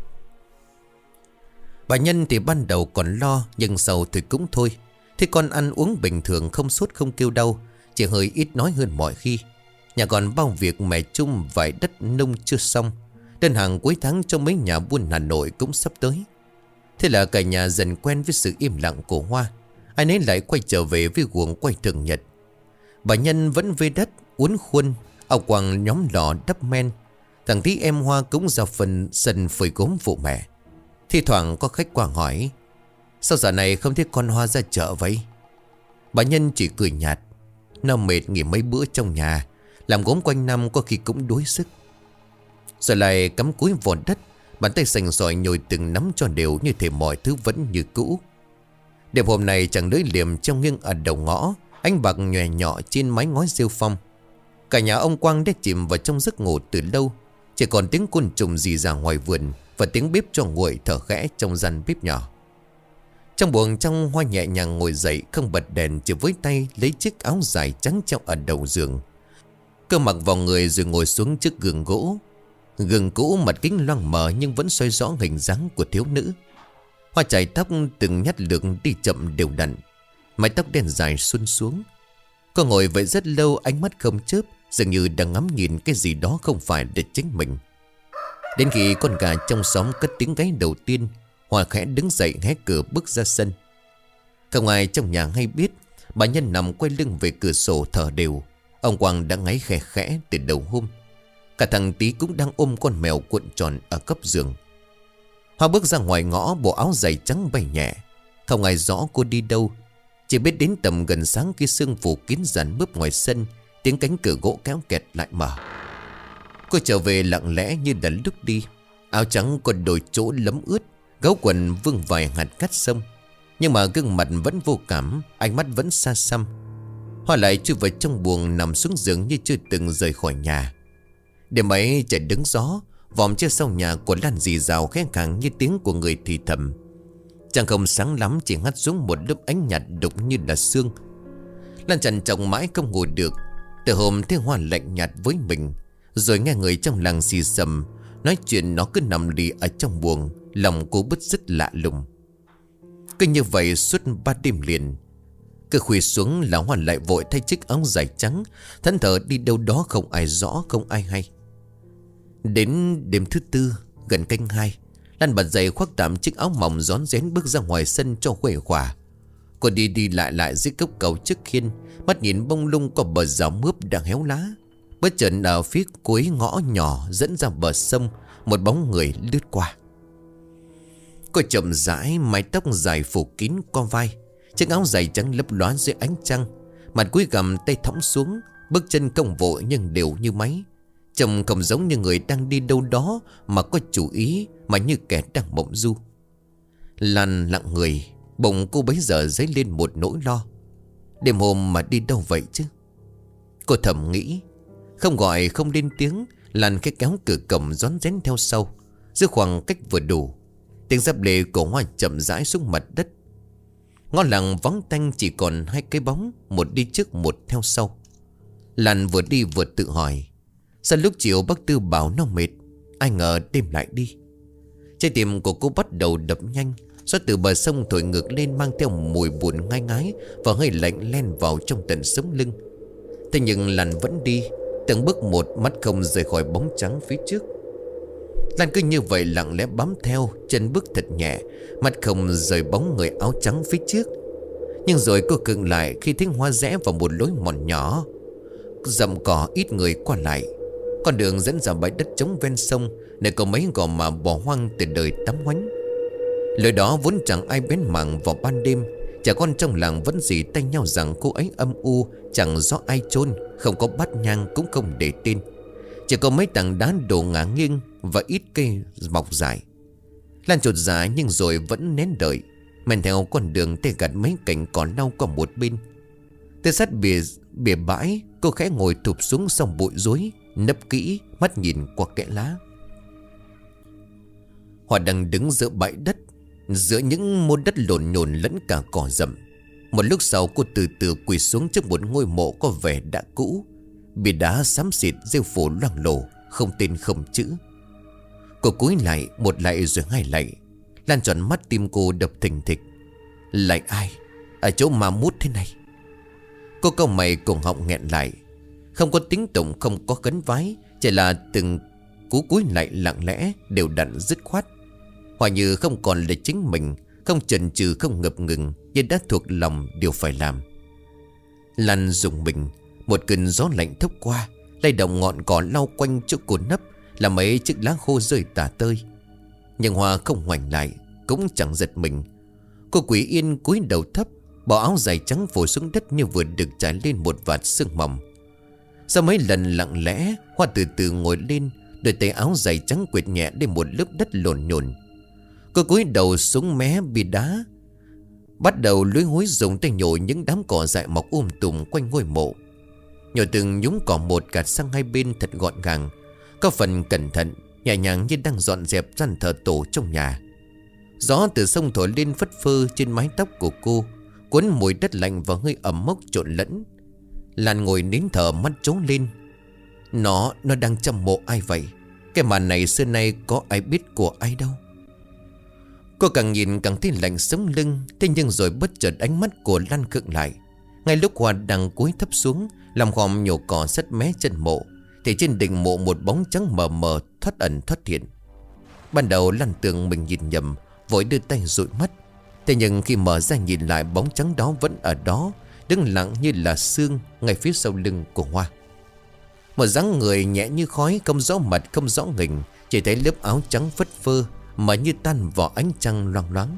Bà Nhân thì ban đầu còn lo, nhưng sau thì cũng thôi. Thế con ăn uống bình thường, không sốt không kêu đau, chỉ hơi ít nói hơn mọi khi. Nhà còn bao việc mẹ chung vài đất nông chưa xong. Đơn hàng cuối tháng trong mấy nhà buôn Hà Nội cũng sắp tới. Thế là cả nhà dần quen với sự im lặng của Hoa. Ai nấy lại quay trở về với guồng quay thường nhật. Bà Nhân vẫn vê đất, uốn khuôn, ông Quang nhóm lò đắp men. Thằng tí em Hoa cũng ra phần sân phơi gốm phụ mẹ. Thi thoảng có khách qua hỏi: Sao giờ này không thấy con Hoa ra chợ vậy? Bà Nhân chỉ cười nhạt: Nó mệt nghỉ mấy bữa trong nhà, làm gốm quanh năm có khi cũng đuối sức. Rồi lại cắm cúi vào đất, bàn tay sành sỏi nhồi từng nắm cho đều, như thể mọi thứ vẫn như cũ. Đêm hôm nay chẳng lưỡi liềm treo nghiêng ở đầu ngõ, ánh bạc nhòe nhọ trên mái ngói rêu phong. Cả nhà ông Quang đã chìm vào trong giấc ngủ từ lâu. Chỉ còn tiếng côn trùng rì rà ngoài vườn và tiếng bếp cho nguội thở khẽ trong gian bếp nhỏ. Trong buồng trong, Hoa nhẹ nhàng ngồi dậy, không bật đèn, chỉ với tay lấy chiếc áo dài trắng treo ở đầu giường. Cô mặc vào người rồi ngồi xuống trước gương gỗ. Gương cũ mặt kính loang mờ nhưng vẫn soi rõ hình dáng của thiếu nữ. Hoa chải tóc từng nhát lượn đi chậm đều đặn, mái tóc đen dài xuân xuống. Cô ngồi vậy rất lâu, ánh mắt không chớp, dường như đang ngắm nhìn cái gì đó không phải để chính mình. Đến khi con gà trong xóm cất tiếng gáy đầu tiên, Hòa khẽ đứng dậy hé cửa bước ra sân. Không ai trong nhà hay biết, bà Nhân nằm quay lưng về cửa sổ thở đều. Ông Quang đã ngáy khẽ khẽ từ đầu hôm. Cả thằng Tí cũng đang ôm con mèo cuộn tròn ở góc giường. Hoa bước ra ngoài ngõ, bộ áo dày trắng bay nhẹ. Không ai rõ cô đi đâu, chỉ biết đến tầm gần sáng khi sương phủ kín dần bước ngoài sân, tiếng cánh cửa gỗ kéo kẹt lại mở. Cô trở về lặng lẽ như đã lúc đi. Áo trắng còn đôi chỗ lấm ướt, gấu quần vương vài hạt cát sông. Nhưng mà gương mặt vẫn vô cảm, ánh mắt vẫn xa xăm. Hoa lại chui vào trong buồng, nằm xuống giường như chưa từng rời khỏi nhà. Đêm ấy trời đứng gió, vòm trên sau nhà của Lan rì rào khẽ khàng như tiếng của người thì thầm. Trăng không sáng lắm, chỉ hắt xuống một lớp ánh nhạt đục như là sương. Lan trằn trọc mãi không ngủ được. Từ hôm thấy Hoa lạnh nhạt với mình, rồi nghe người trong làng xì xầm nói chuyện, nó cứ nằm lì ở trong buồng, lòng cô bứt rứt lạ lùng. Cứ như vậy suốt ba đêm liền. Cứ khuya xuống là Hoa lại vội thay chiếc áo dài trắng, thẫn thờ đi đâu đó không ai rõ, không ai hay. Đến đêm thứ tư, gần canh hai, Lan bật dậy khoác tạm chiếc áo mỏng rón rén bước ra ngoài sân cho khuây khỏa. Cô đi đi lại lại dưới gốc cầu trước khiên, mắt nhìn bông lung qua bờ rào mướp đang héo lá. Bất chợt ở phía cuối ngõ nhỏ dẫn ra bờ sông, một bóng người lướt qua. Cô chậm rãi, mái tóc dài phủ kín qua vai, chiếc áo dài trắng lấp loáng dưới ánh trăng, mặt cúi gằm tay thõng xuống, bước chân công vội nhưng đều như máy. Trông không giống như người đang đi đâu đó mà có chủ ý, mà như kẻ đang mộng du. Lan lặng người, bụng cô bấy giờ dấy lên một nỗi lo. Đêm hôm mà đi đâu vậy chứ? Cô thầm nghĩ. Không gọi không lên tiếng, Lan cái kéo cửa cổng rón rén theo sau. Giữa khoảng cách vừa đủ, tiếng dép lê của Hoa chậm rãi xuống mặt đất. Ngõ làng vắng tanh, chỉ còn hai cái bóng, một đi trước một theo sau. Lan vừa đi vừa tự hỏi, sao lúc chiều bác Tư bảo nó mệt, ai ngờ đêm lại đi. Trái tim của cô bắt đầu đập nhanh. Gió từ bờ sông thổi ngược lên, mang theo mùi buồn ngai ngái và hơi lạnh len vào trong tận sống lưng. Thế nhưng Lan vẫn đi, từng bước một, mắt không rời khỏi bóng trắng phía trước. Lan cứ như vậy lặng lẽ bám theo, chân bước thật nhẹ, mắt không rời bóng người áo trắng phía trước. Nhưng rồi cô khựng lại khi thấy Hoa rẽ vào một lối mòn nhỏ, rậm cỏ ít người qua lại. Con đường dẫn ra bãi đất trống ven sông, nơi có mấy gò mà bỏ hoang từ đời tắm hoánh. Lời đó vốn chẳng ai bén mảng vào ban đêm. Trẻ con trong làng vẫn dì tay nhau rằng cô ấy âm u, chẳng rõ ai chôn, không có bát nhang cũng không để tên. Chỉ có mấy tảng đá đổ ngả nghiêng và ít cây mọc dài. Lan chột dạ nhưng rồi vẫn nén đợi, men theo con đường tê gặt mấy cành cỏ lau qua một bên. Tới sát bìa, bìa bãi, cô khẽ ngồi thụp xuống sông bụi rối, nấp kỹ, mắt nhìn qua kẽ lá. Họ đang đứng giữa bãi đất, giữa những môn đất lộn nhồn lẫn cả cỏ rậm. Một lúc sau cô từ từ quỳ xuống trước một ngôi mộ có vẻ đã cũ, bìa đá xám xịt, rêu phủ loang lổ, không tên không chữ. Cô cúi lại, một lạy rồi hai lạy. Lan tròn mắt, tim cô đập thình thịch. Lạy ai? Ở chỗ ma mút thế này? Cô cau mày, cùng họng nghẹn lại. Không có tiếng tụng, không có khấn vái, chỉ là từng cú cúi lại lặng lẽ, đều đặn dứt khoát. Hòa như không còn là chính mình, không chần chừ, không ngập ngừng, nhưng đã thuộc lòng điều phải làm. Lan dùng mình, một cơn gió lạnh thốc qua, lay động ngọn cỏ lau quanh chỗ cô nấp, làm mấy chiếc lá khô rơi tả tơi. Nhưng Hoa không ngoảnh lại, cũng chẳng giật mình. Cô quỳ yên cúi đầu thấp, bỏ áo dài trắng phủ xuống đất như vừa được trải lên một vạt sương mỏng. Sau mấy lần lặng lẽ, Hoa từ từ ngồi lên, đôi tay áo dài trắng quệt nhẹ lên một lớp đất lộn nhồn. Cô cúi đầu xuống mé bìa đá, bắt đầu lúi húi dùng tay nhổ những đám cỏ dại mọc um tùm quanh ngôi mộ. Nhổ từng nhúm cỏ một gạt sang hai bên thật gọn gàng, có phần cẩn thận, nhẹ nhàng như đang dọn dẹp gian thờ tổ trong nhà. Gió từ sông thổi lên phất phơ trên mái tóc của cô, cuốn mùi đất lạnh và hơi ẩm mốc trộn lẫn. Lan ngồi nín thở, mắt trố lên. Nó, nó đang chăm mộ ai vậy? Cái màn này xưa nay có ai biết của ai đâu. Cô càng nhìn càng thấy lạnh sống lưng. Thế nhưng rồi bất chợt ánh mắt của Lan khựng lại. Ngay lúc Hoa đang cúi thấp xuống làm khom nhổ cỏ sát mé chân mộ, thì trên đỉnh mộ một bóng trắng mờ mờ thoát ẩn thoát hiện. Ban đầu Lan tưởng mình nhìn nhầm, vội đưa tay dụi mắt. Thế nhưng khi mở ra nhìn lại, bóng trắng đó vẫn ở đó, đứng lặng như là xương ngay phía sau lưng của Hoa. Một dáng người nhẹ như khói, không rõ mặt không rõ hình, chỉ thấy lớp áo trắng phất phơ mà như tan vào ánh trăng loang loáng.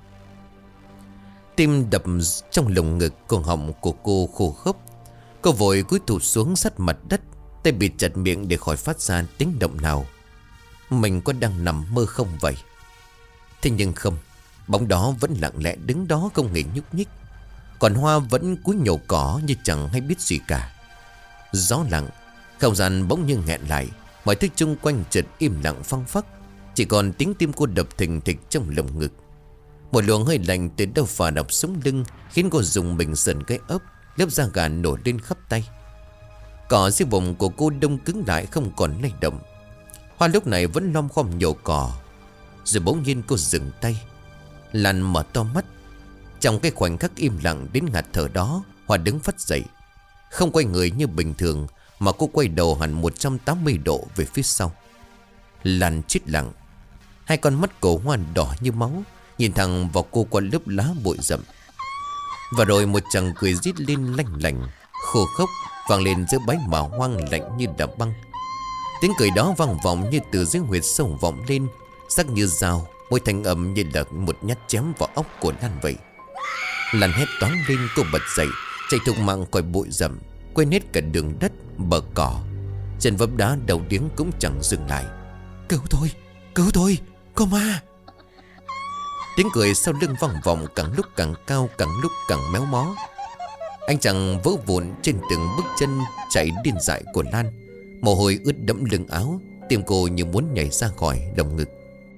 Tim đập trong lồng ngực, cổ họng của cô khô khốc. Cô vội cúi thụt xuống sát mặt đất, tay bịt chặt miệng để khỏi phát ra tiếng động nào. Mình có đang nằm mơ không vậy? Thế nhưng không, bóng đó vẫn lặng lẽ đứng đó không hề nhúc nhích. Còn Hoa vẫn cúi nhổ cỏ như chẳng hay biết gì cả. Gió lặng, không gian bỗng như nghẹn lại, mọi thứ chung quanh chợt im lặng phăng phắc. Chỉ còn tiếng tim cô đập thình thịch trong lồng ngực. Một luồng hơi lạnh từ đâu phả đập xuống lưng, khiến cô dùng mình sần cái ấp, lớp da gà nổi lên khắp tay. Cỏ dưới bụng của cô đông cứng lại, không còn lay động. Hoa lúc này vẫn lom khom nhổ cỏ. Rồi bỗng nhiên cô dừng tay. Lan mở to mắt. Trong cái khoảnh khắc im lặng đến ngạt thở đó, Hoa đứng phắt dậy. Không quay người như bình thường, mà cô quay đầu hẳn một trăm tám mươi độ về phía sau. Lan chết lặng. Hai con mắt cổ Hoa đỏ như máu, nhìn thẳng vào cô qua lớp lá bụi rậm. Và rồi một chàng cười rít lên lanh lành, khô khốc, vang lên giữa bãi mả hoang lạnh như đá băng. Tiếng cười đó vang vọng như từ dưới huyệt sâu vọng lên, sắc như dao, môi thanh âm như là một nhát chém vào óc của Lan vậy. Lan hét toáng lên, cô bật dậy, chạy thục mạng khỏi bụi rậm, quên hết cả đường đất, bờ cỏ. Chân vấp đá đầu điếng cũng chẳng dừng lại. Cứu tôi, cứu tôi, có ma. Tiếng cười sau lưng vang vọng, càng lúc càng cao, càng lúc càng méo mó. Anh chàng vỡ vụn trên từng bước chân chạy điên dại của Lan. Mồ hôi ướt đẫm lưng áo, tim cô như muốn nhảy ra khỏi lồng ngực.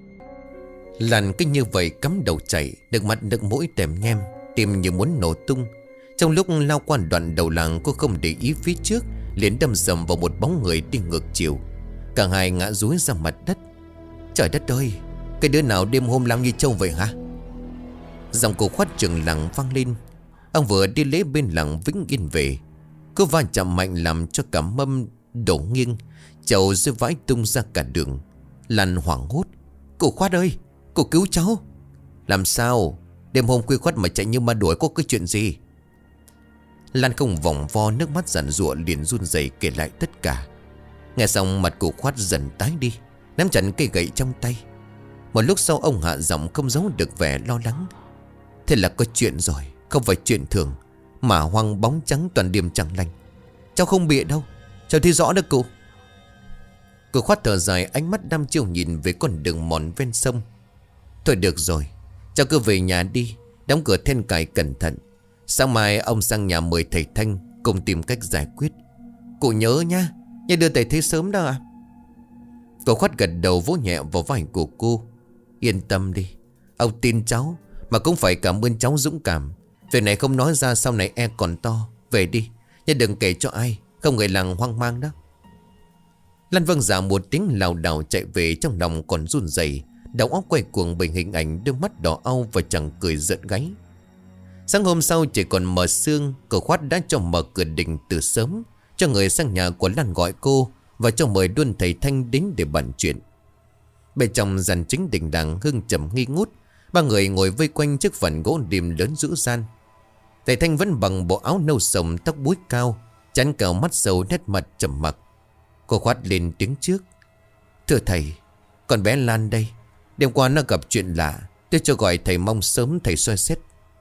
Lan cứ như vậy cắm đầu chạy, nước mắt nước mũi tèm nhem, tim như muốn nổ tung. Trong lúc lao qua đoạn đầu làng, cô không để ý phía trước, liền đâm sầm vào một bóng người đi ngược chiều. Cả hai ngã rúi ra mặt đất. Trời đất ơi, cái đứa nào đêm hôm làm như trâu vậy hả? Giọng cô Khoát trưởng làng vang lên. Ông vừa đi lễ bên làng Vĩnh Yên về. Cô va chạm mạnh làm cho cả mâm đổ nghiêng, chậu rơi vãi tung ra cả đường. Lan hoảng hốt. Cô Khoát ơi, cô cứu cháu. Làm sao? Đêm hôm khuya khoắt mà chạy như ma đuổi, có cái chuyện gì? Lan không vòng vo, nước mắt giàn giụa liền run rẩy kể lại tất cả. Nghe xong mặt cô Khoát dần tái đi, nắm chặt cây gậy trong tay. Một lúc sau ông hạ giọng không giấu được vẻ lo lắng. Thế là có chuyện rồi, không phải chuyện thường. Mà hoang bóng trắng toàn đêm chẳng lành. Cháu không bịa đâu, cháu thấy rõ đó cụ. Cô Khoát thở dài, ánh mắt đăm chiêu nhìn về con đường mòn ven sông. Thôi được rồi, cháu cứ về nhà đi, đóng cửa then cài cẩn thận. Sáng mai ông sang nhà mời thầy Thanh cùng tìm cách giải quyết. Cụ nhớ nha, nhớ đưa thầy thế sớm đó à? Cô Khoát gật đầu, vỗ nhẹ vào vai của cô. Yên tâm đi, ông tin cháu, mà cũng phải cảm ơn cháu dũng cảm. Việc này không nói ra sau này e còn to. Về đi, nhưng đừng kể cho ai, không người làng hoang mang đó. Lan vâng dạ một tiếng lảo đảo chạy về, trong lòng còn run rẩy. Đầu óc quay cuồng bởi hình ảnh đôi mắt đỏ au và chẳng cười giận gáy. Sáng hôm sau chỉ còn mờ sương, cô Khoát đã cho mở cửa đình từ sớm, cho người sang nhà của Lan gọi cô, và cho mời luôn thầy Thanh đến để bàn chuyện. Bên trong dàn chính đình đàng hương trầm nghi ngút. Ba người ngồi vây quanh chiếc phần gỗ lim lớn dữ gian. Thầy Thanh vẫn bằng bộ áo nâu sồng, tóc búi cao, chán cào mắt sâu, nét mặt trầm mặc. Cô Khoát lên tiếng trước. Thưa thầy, con bé Lan đây, đêm qua nó gặp chuyện lạ. Tôi cho gọi thầy, mong sớm thầy soi xét.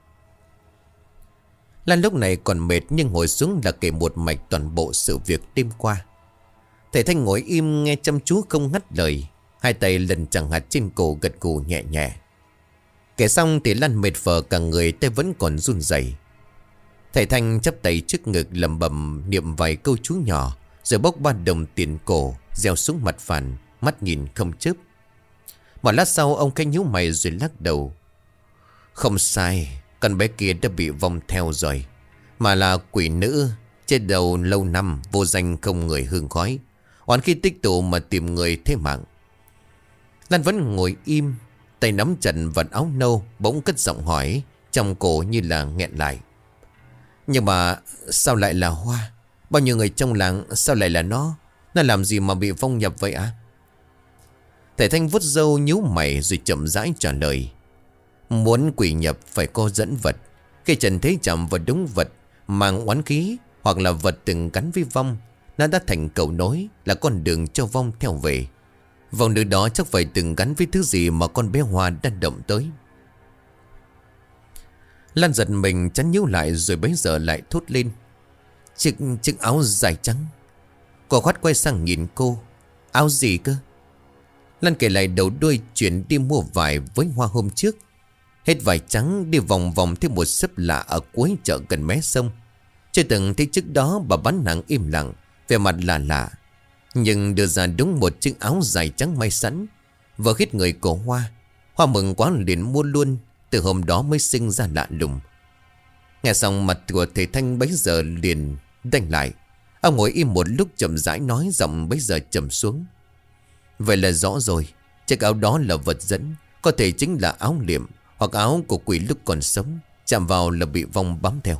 Lan lúc này còn mệt, nhưng ngồi xuống là kể một mạch toàn bộ sự việc đêm qua. Thầy Thanh ngồi im nghe chăm chú không ngắt lời, hai tay lần chẳng hạt trên cổ, gật gù nhẹ nhẹ. Kể xong thì Lan mệt phờ cả người, tay vẫn còn run rẩy. Thầy Thanh chắp tay trước ngực lẩm bẩm niệm vài câu chú nhỏ, rồi bốc ba đồng tiền cổ gieo xuống mặt phản, mắt nhìn không chớp. Một lát sau ông khẽ nhíu mày rồi lắc đầu. Không sai, con bé kia đã bị vong theo rồi, mà là quỷ nữ, chết đầu lâu năm, vô danh không người hương khói, oán khi tích tụ mà tìm người thế mạng. Lan vẫn ngồi im, tay nắm chặt vật áo nâu, bỗng cất giọng hỏi, trong cổ như là nghẹn lại. Nhưng mà sao lại là Hoa? Bao nhiêu người trong làng, sao lại là nó? Nó làm gì mà bị vong nhập vậy ạ? À? Thầy Thanh vuốt râu nhíu mày rồi chậm rãi trả lời. Muốn quỷ nhập phải có dẫn vật. Khi trần thế chạm vào đúng vật mang oán khí, hoặc là vật từng gắn với vong, nó đã thành cầu nối, là con đường cho vong theo về. Vòng đường đó chắc phải từng gắn với thứ gì mà con bé Hoa đang động tới. Lan giật mình chắn nhíu lại rồi bấy giờ lại thốt lên. Chiếc, chiếc áo dài trắng. Cô khoát quay sang nhìn cô. Áo gì cơ? Lan kể lại đầu đuôi chuyện đi mua vải với Hoa hôm trước. Hết vải trắng đi vòng vòng thêm một xếp lạ ở cuối chợ gần mé sông. Chưa từng thấy trước đó bà bán hàng im lặng, vẻ mặt lạ lạ. Nhưng đưa ra đúng một chiếc áo dài trắng may sẵn. Vừa khít người của Hoa. Hoa mừng quá liền mua luôn. Từ hôm đó mới sinh ra lạ lùng. Nghe xong mặt của thầy Thanh bấy giờ liền đanh lại. Ông ngồi im một lúc chậm rãi nói, giọng bấy giờ trầm xuống. Vậy là rõ rồi. Chiếc áo đó là vật dẫn. Có thể chính là áo liệm, hoặc áo của quỷ lúc còn sống. Chạm vào là bị vong bám theo.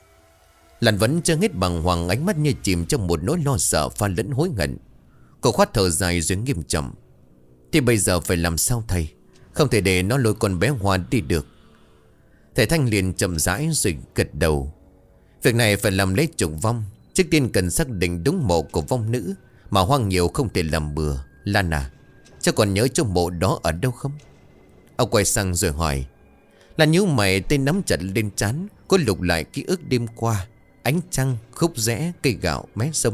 Lan vẫn chưa hết bàng hoàng, ánh mắt như chìm trong một nỗi lo sợ pha lẫn hối hận. Cô khoát thở dài rồi nghiêm trọng. Thì bây giờ phải làm sao thầy? Không thể để nó lôi con bé Hoa đi được. Thầy Thanh liền chậm rãi rồi gật đầu. Việc này phải làm lấy trục vong. Trước tiên cần xác định đúng mộ của vong nữ, mà hoang nhiều không thể làm bừa. Lan à, cháu còn nhớ chỗ mộ đó ở đâu không? Ông quay sang rồi hỏi. Lan nhíu mày, tay nắm chặt lên trán. Cô lục lại ký ức đêm qua. Ánh trăng, khúc rẽ, cây gạo, mé sông.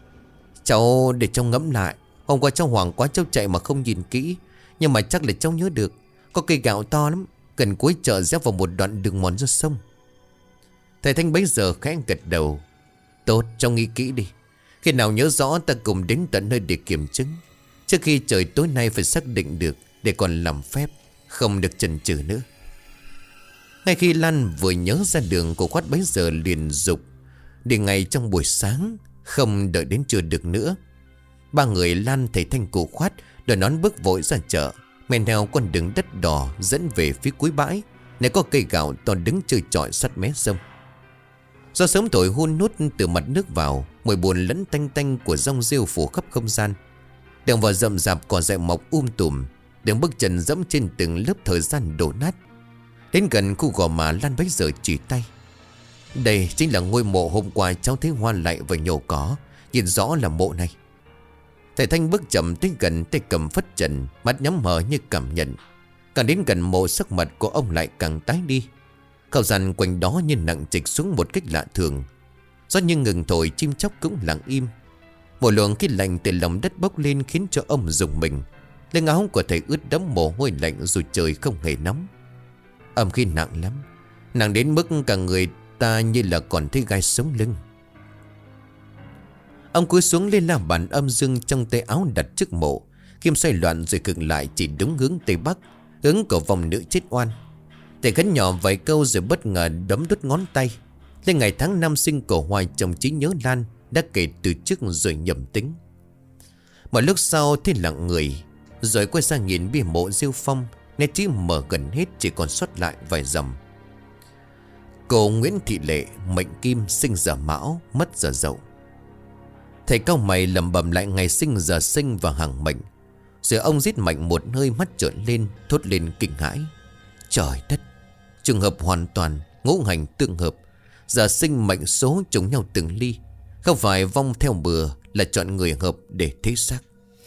Cháu để cháu ngẫm lại. Hôm qua cháu hoảng quá cháu chạy mà không nhìn kỹ. Nhưng mà chắc là cháu nhớ được. Có cây gạo to lắm, gần cuối chợ rẽ vào một đoạn đường mòn ra sông. Thầy Thanh bấy giờ khẽ gật đầu. Tốt, cháu nghĩ kỹ đi. Khi nào nhớ rõ ta cùng đến tận nơi để kiểm chứng. Trước khi trời tối nay phải xác định được, để còn làm phép, không được chần chừ nữa. Ngay khi Lan vừa nhớ ra đường, cô khoát bấy giờ liền dục đi ngay trong buổi sáng, không đợi đến trưa được nữa. Ba người Lan, thầy Thanh, cụ khoát đội nón bước vội ra chợ, men theo con đường đất đỏ dẫn về phía cuối bãi. Này có cây gạo to đứng chơi chọi sát mé sông. Gió sớm thổi hun hút từ mặt nước vào, mùi buồn lẫn tanh tanh của rong rêu phủ khắp không gian. Đường vào rậm rạp cỏ dại mọc um tùm, đường bước chân dẫm trên từng lớp thời gian đổ nát. Đến gần khu gò mà, Lan bấy giờ chỉ tay. Đây chính là ngôi mộ hôm qua cháu thấy Hoa lại và nhổ cỏ. Nhìn rõ là mộ này. Thầy Thanh bước chậm tới gần, tay cầm phất trần, mắt nhắm hờ như cảm nhận. Càng đến gần mộ, sắc mặt của ông lại càng tái đi. Khảo dàn quanh đó như nặng trịch xuống một cách lạ thường. Gió như ngừng thổi, chim chóc cũng lặng im. Một luồng khí lạnh từ lòng đất bốc lên khiến cho ông rùng mình. Lưng áo của thầy ướt đẫm mồ hôi lạnh dù trời không hề nóng. Âm khí nặng lắm, nặng đến mức cả người ta như là còn thấy gai sống lưng. Ông cúi xuống lên la bàn âm dương trong tay áo đặt trước mộ. Kim xoay loạn rồi cực lại chỉ đúng hướng tây bắc, hướng của vòng nữ chết oan. Thầy gắn nhỏ vài câu rồi bất ngờ đấm đứt ngón tay lên ngày tháng năm sinh của Hoa trong trí nhớ Lan đã kể từ trước rồi nhầm tính. Một lúc sau thì lặng người, rồi quay sang nhìn bia mộ Diêu Phong. Nét chữ mở gần hết, chỉ còn sót lại vài dòng. Cô Nguyễn Thị Lệ, mệnh Kim, sinh giờ Mão, mất giờ Dậu. Thầy cau mày lẩm bẩm lại ngày sinh giờ sinh và hàng mệnh. Rồi ông rít mạnh một hơi, mắt trợn lên, thốt lên kinh hãi. Trời đất, trường hợp hoàn toàn ngũ hành tương hợp, giờ sinh mệnh số trùng nhau từng ly. Không phải vong theo bừa, là chọn người hợp để thế xác.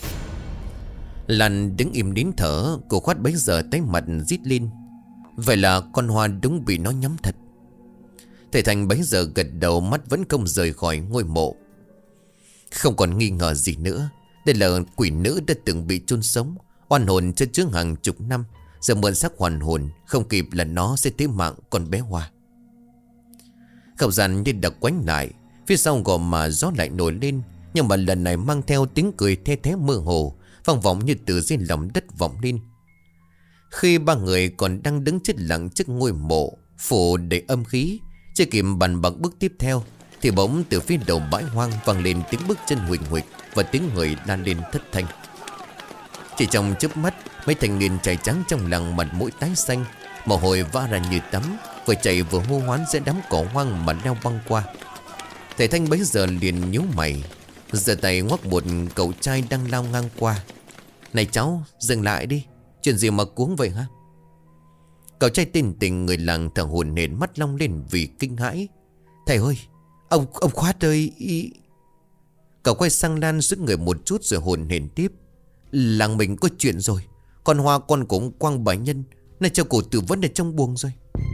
Lan đứng im nín thở. Cô khoát bấy giờ tái mặt rít lên. Vậy là con Hoa đúng bị nó nhắm thật. Thầy Thành bấy giờ gật đầu, mắt vẫn không rời khỏi ngôi mộ. Không còn nghi ngờ gì nữa. Đây là quỷ nữ đã từng bị chôn sống, oan hồn chân trước hàng chục năm. Giờ mượn xác hoàn hồn, không kịp là nó sẽ thế mạng con bé Hoa. Khẩu gian như đặc quánh lại. Phía sau gò mà gió lại nổi lên, nhưng mà lần này mang theo tiếng cười the thé mơ hồ, vang vọng như từ dưới lòng đất vọng lên. Khi ba người còn đang đứng chết lặng trước ngôi mộ phủ đầy âm khí, chưa kịp bàn bạc bước tiếp theo, thì bỗng từ phía đầu bãi hoang vang lên tiếng bước chân huỳnh huỳnh và tiếng người lan lên thất thanh. Chỉ trong chớp mắt, mấy thanh niên trai trắng trong làng mặt mũi tái xanh, mồ hôi vã ra như tắm, vừa chạy vừa hô hoán giữa đám cỏ hoang mà leo băng qua. Thầy Thanh bấy giờ liền nhíu mày, giơ tay ngoắc một cậu trai đang lao ngang qua. Này cháu dừng lại đi. Chuyện gì mà cuống vậy hả? Cậu trai tên Tình người làng thở hổn hển, mắt long lên vì kinh hãi. Thầy ơi, Ông ông Khoát ơi ý... Cậu quay sang Lan sức người một chút rồi hồn hển tiếp. Làng mình có chuyện rồi. Con Hoa con của ông Quang bà Nhân nay cho cổ tử vấn ở trong buồng rồi.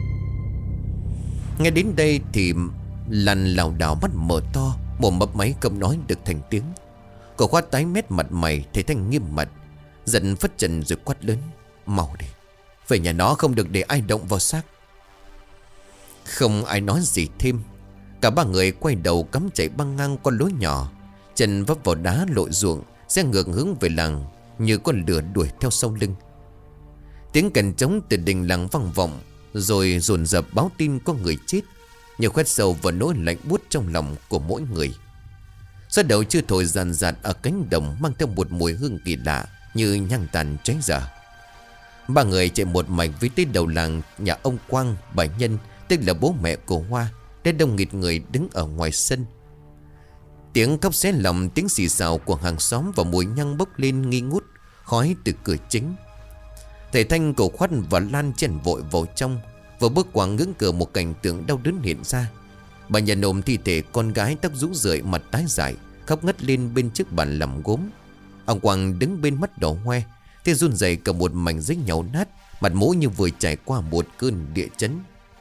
Nghe đến đây thì Lan lảo đảo mắt mở to, mồm mấp máy không nói được thành tiếng. Cậu Khoát tái mét mặt mày, thấy Thanh nghiêm mặt, giận phất trần rồi quát lớn. Mau đi, về nhà nó không được để ai động vào xác. Không ai nói gì thêm. Cả ba người quay đầu cắm chạy băng ngang con lối nhỏ, chân vấp vào đá lội ruộng, xe ngược hướng về làng như con lửa đuổi theo sau lưng. Tiếng kèn trống từ đình làng vang vọng, rồi dồn dập báo tin có người chết, nhiều khoét sâu vào nỗi lạnh buốt trong lòng của mỗi người. Gió đầu chưa thổi ràn rạt ở cánh đồng, mang theo một mùi hương kỳ lạ như nhang tàn cháy dở. Ba người chạy một mạch với tới đầu làng nhà ông Quang bà Nhân, tức là bố mẹ của Hoa, để đông nghịt người đứng ở ngoài sân. Tiếng khóc xé lòng, tiếng xì xào của hàng xóm và mùi nhang bốc lên nghi ngút khói từ cửa chính. Thầy Thanh, Cậu Khoát và Lan chen vội vào trong. Vừa bước qua ngưỡng cửa, một cảnh tượng đau đớn hiện ra. Bà Nhân ôm thi thể con gái tóc rũ rượi, mặt tái dại, khóc ngất lên bên chiếc bàn làm gốm. Ông Quang đứng bên mắt đỏ hoe, tay run rẩy cầm một mảnh giấy nhàu nát, mặt mũi như vừa trải qua một cơn địa chấn.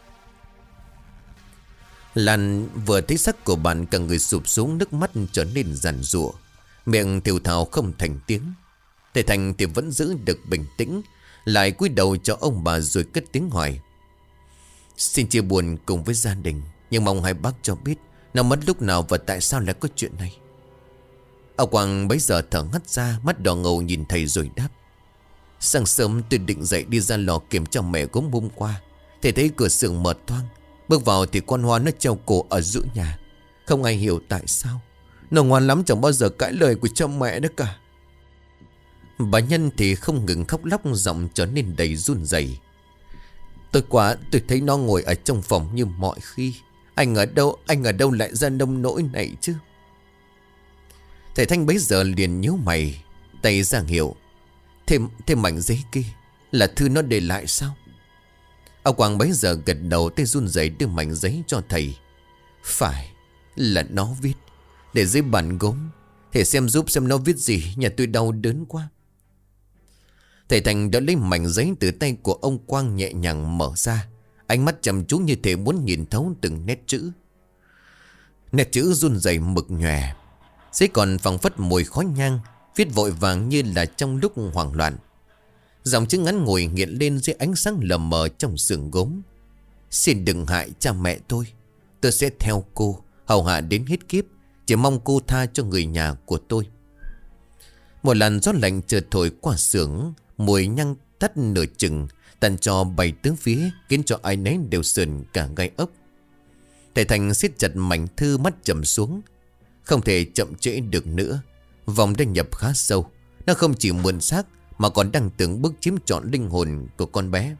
Lan vừa thấy sắc của bạn, cả người sụp xuống, nước mắt trở nên giàn giụa, miệng thều thào không thành tiếng. Thầy Thành thì vẫn giữ được bình tĩnh, lại cúi đầu cho ông bà rồi cất tiếng hỏi. Xin chia buồn cùng với gia đình, nhưng mong hai bác cho biết nó mất lúc nào và tại sao lại có chuyện này. Ông Quang bấy giờ thở hắt ra, mắt đỏ ngầu nhìn thầy rồi đáp. Sáng sớm tôi định dậy đi ra lò kiểm tra mẹ gốm hôm qua, thầy thấy cửa xưởng mở toang. Bước vào thì con Hoa nó treo cổ ở giữa nhà. Không ai hiểu tại sao. Nó ngoan lắm, chẳng bao giờ cãi lời của cha mẹ nữa cả. Bà Nhân thì không ngừng khóc lóc, giọng trở nên đầy run rẩy. Tôi quá, tôi thấy nó ngồi ở trong phòng như mọi khi. Anh ở đâu, anh ở đâu lại ra nông nỗi này chứ? Thầy Thanh bấy giờ liền nhíu mày, tay ra hiệu. Thêm, thêm mảnh giấy kia là thư nó để lại sao? Ông Quang bấy giờ gật đầu, tay run rẩy đưa mảnh giấy cho thầy. Phải, là nó viết. Để dưới bàn gốm. Thầy xem giúp xem nó viết gì, nhà tôi đau đớn quá. Thầy Thành đã lấy mảnh giấy từ tay của ông Quang, nhẹ nhàng mở ra, ánh mắt chăm chú như thể muốn nhìn thấu từng nét chữ. Nét chữ run rẩy mực nhòe, giấy còn phảng phất mùi khói nhang, viết vội vàng như là trong lúc hoảng loạn. Dòng chữ ngắn ngủi hiện lên dưới ánh sáng lờ mờ trong xưởng gốm. Xin đừng hại cha mẹ tôi. Tôi sẽ theo cô, hầu hạ đến hết kiếp. Chỉ mong cô tha cho người nhà của tôi. Một làn gió lạnh chợt thổi qua xưởng, mùi nhang tắt nửa chừng, tàn cho bay tứ phía, khiến cho ai nấy đều sườn cả gai ốc. Thầy Thành siết chặt mảnh thư, mắt trầm xuống. Không thể chậm trễ được nữa. Vòng đã nhập khá sâu. Nó không chỉ mượn xác mà còn đang từng bước chiếm trọn linh hồn của con bé.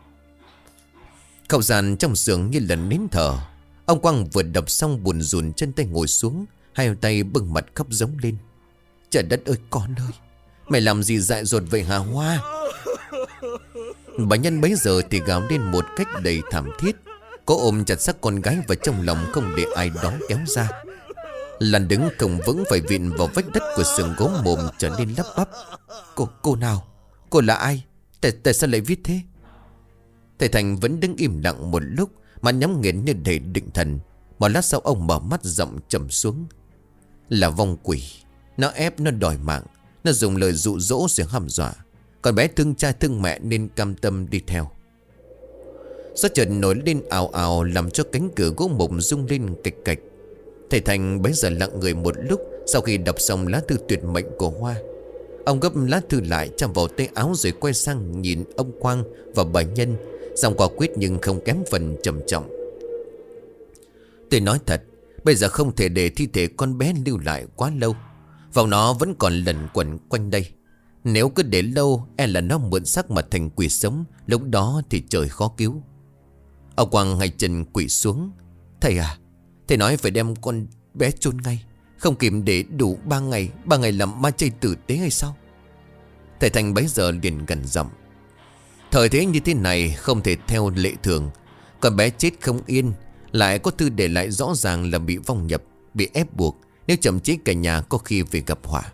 Khẩu dàn trong xưởng như lần nín thở. Ông Quang vừa đọc xong buồn rùn chân tay ngồi xuống, hai tay bưng mặt khóc giống lên. Trời đất ơi con ơi, mày làm gì dại dột vậy hả Hoa? Bà Nhân bấy giờ thì gào lên một cách đầy thảm thiết. Cô ôm chặt xác con gái vào trong lòng, không để ai đó kéo ra. Lan đứng cổng vững phải vịn vào vách đất của xưởng gốm, mồm trở nên lắp bắp. Cô, cô nào? Cô là ai? Tại, tại sao lại viết thế? Thầy Thành vẫn đứng im lặng một lúc, mà nhắm nghiền như để định thần. Một lát sau ông mở mắt, giọng trầm xuống. Là vong quỷ. Nó ép, nó đòi mạng. Nó dùng lời dụ dỗ rồi hăm dọa. Con bé thương cha thương mẹ nên cam tâm đi theo. Gió chợt nổi lên ào ào, làm cho cánh cửa gỗ mục rung lên cạch cạch. Thầy Thành bấy giờ lặng người một lúc. Sau khi đọc xong lá thư tuyệt mệnh của Hoa, ông gấp lá thư lại, chạm vào tay áo, rồi quay sang nhìn ông Quang và bà Nhân, giọng quả quyết nhưng không kém phần trầm trọng. Tôi nói thật, bây giờ không thể để thi thể con bé lưu lại quá lâu. Vào nó vẫn còn lẩn quẩn quanh đây. Nếu cứ để lâu, e là nó mượn xác mà thành quỷ sống. Lúc đó thì trời khó cứu. Ông Quang hai chân quỳ xuống. Thầy à, thầy nói phải đem con bé chôn ngay, không kịp để đủ ba ngày. Ba ngày làm ma chay tử tế hay sao? Thầy Thanh bấy giờ liền gần giọng: Thời thế như thế này không thể theo lệ thường. Con bé chết không yên, lại có thư để lại rõ ràng là bị vong nhập, bị ép buộc. Nếu chậm chế cả nhà có khi về gặp họa.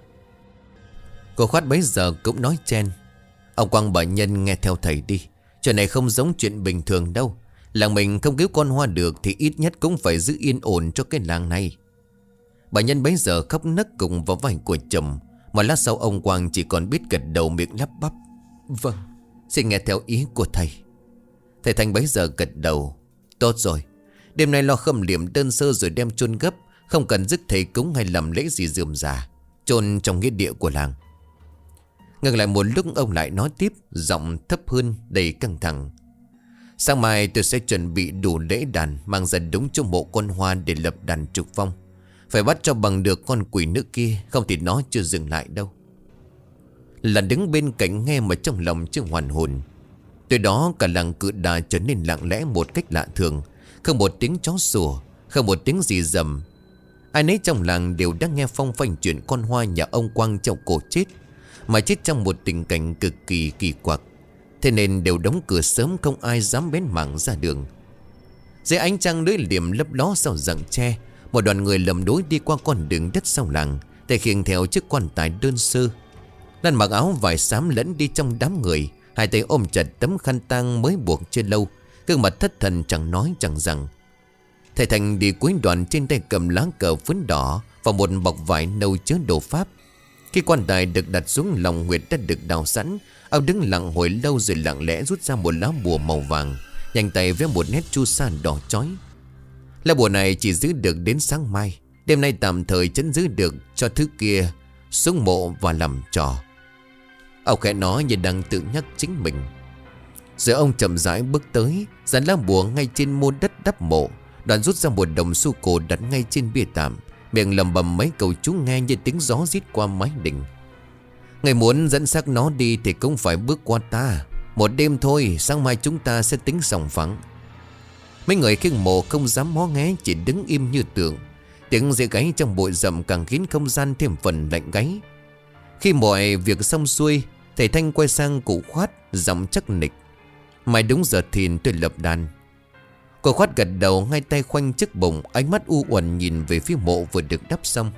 Cô Khoát bấy giờ cũng nói chen: Ông Quang bà Nhân nghe theo thầy đi. Chuyện này không giống chuyện bình thường đâu. Làng mình không cứu con Hoa được thì ít nhất cũng phải giữ yên ổn cho cái làng này. Bà Nhân bấy giờ khóc nấc cùng vào vai của chồng. Mà lát sau ông Quang chỉ còn biết gật đầu miệng lắp bắp: Vâng, xin nghe theo ý của thầy. Thầy Thanh bấy giờ gật đầu: Tốt rồi, đêm nay lo khâm liệm đơn sơ rồi đem chôn gấp. Không cần dứt thầy cúng hay làm lễ gì rườm rà, chôn trong nghĩa địa của làng. Ngừng lại một lúc ông lại nói tiếp, giọng thấp hơn đầy căng thẳng: Sáng mai tôi sẽ chuẩn bị đủ lễ đàn, mang ra đúng chỗ mộ con Hoa để lập đàn trục vong. Phải bắt cho bằng được con quỷ nữ kia, không thì nó chưa dừng lại đâu. Là đứng bên cạnh nghe mà trong lòng chưa hoàn hồn. Từ đó cả làng Cự Đà trở nên lặng lẽ một cách lạ thường. Không một tiếng chó sủa, không một tiếng gì rầm. Ai nấy trong làng đều đang nghe phong phanh chuyện con Hoa nhà ông Quang trong cổ chết, mà chết trong một tình cảnh cực kỳ kỳ quặc. Thế nên đều đóng cửa sớm, không ai dám bén mảng ra đường. Dưới ánh trăng lưỡi liềm lấp ló sau rặng tre, một đoàn người lầm đối đi qua con đường đất sau làng, tay khiêng theo chiếc quan tài đơn sơ. Lan mặc áo vải xám lẫn đi trong đám người, hai tay ôm chặt tấm khăn tang mới buộc chưa lâu, gương mặt thất thần chẳng nói chẳng rằng. Thầy Thành đi cuối đoàn, trên tay cầm lá cờ phấn đỏ và một bọc vải nâu chứa đồ pháp. Khi quan tài được đặt xuống, lòng huyệt đã được đào sẵn. Ông đứng lặng hồi lâu rồi lặng lẽ rút ra một lá bùa màu vàng, nhanh tay vẽ một nét chu sa đỏ chói. Lá bùa này chỉ giữ được đến sáng mai. Đêm nay tạm thời chấn giữ được cho thứ kia xuống mộ và làm trò. Ông khẽ nói như đang tự nhắc chính mình. Rồi ông chậm rãi bước tới, dán lá bùa ngay trên môn đất đắp mộ, đoạn rút ra một đồng xu cổ đặt ngay trên bia tạm, miệng lầm bầm mấy câu chú nghe như tiếng gió rít qua mái đình. Người muốn dẫn xác nó đi thì cũng phải bước qua ta. Một đêm thôi, sáng mai chúng ta sẽ tính sòng phẳng. Mấy người khiêng mộ không dám mó ngé, chỉ đứng im như tượng. Tiếng giày gáy trong bụi rậm càng khiến không gian thêm phần lạnh gáy. Khi mọi việc xong xuôi, thầy Thanh quay sang cụ Khoát, giọng chắc nịch: Mai đúng giờ thìn tôi lập đàn. Cụ Khoát gật đầu, ngay tay khoanh trước bụng, ánh mắt u uẩn nhìn về phía mộ vừa được đắp xong.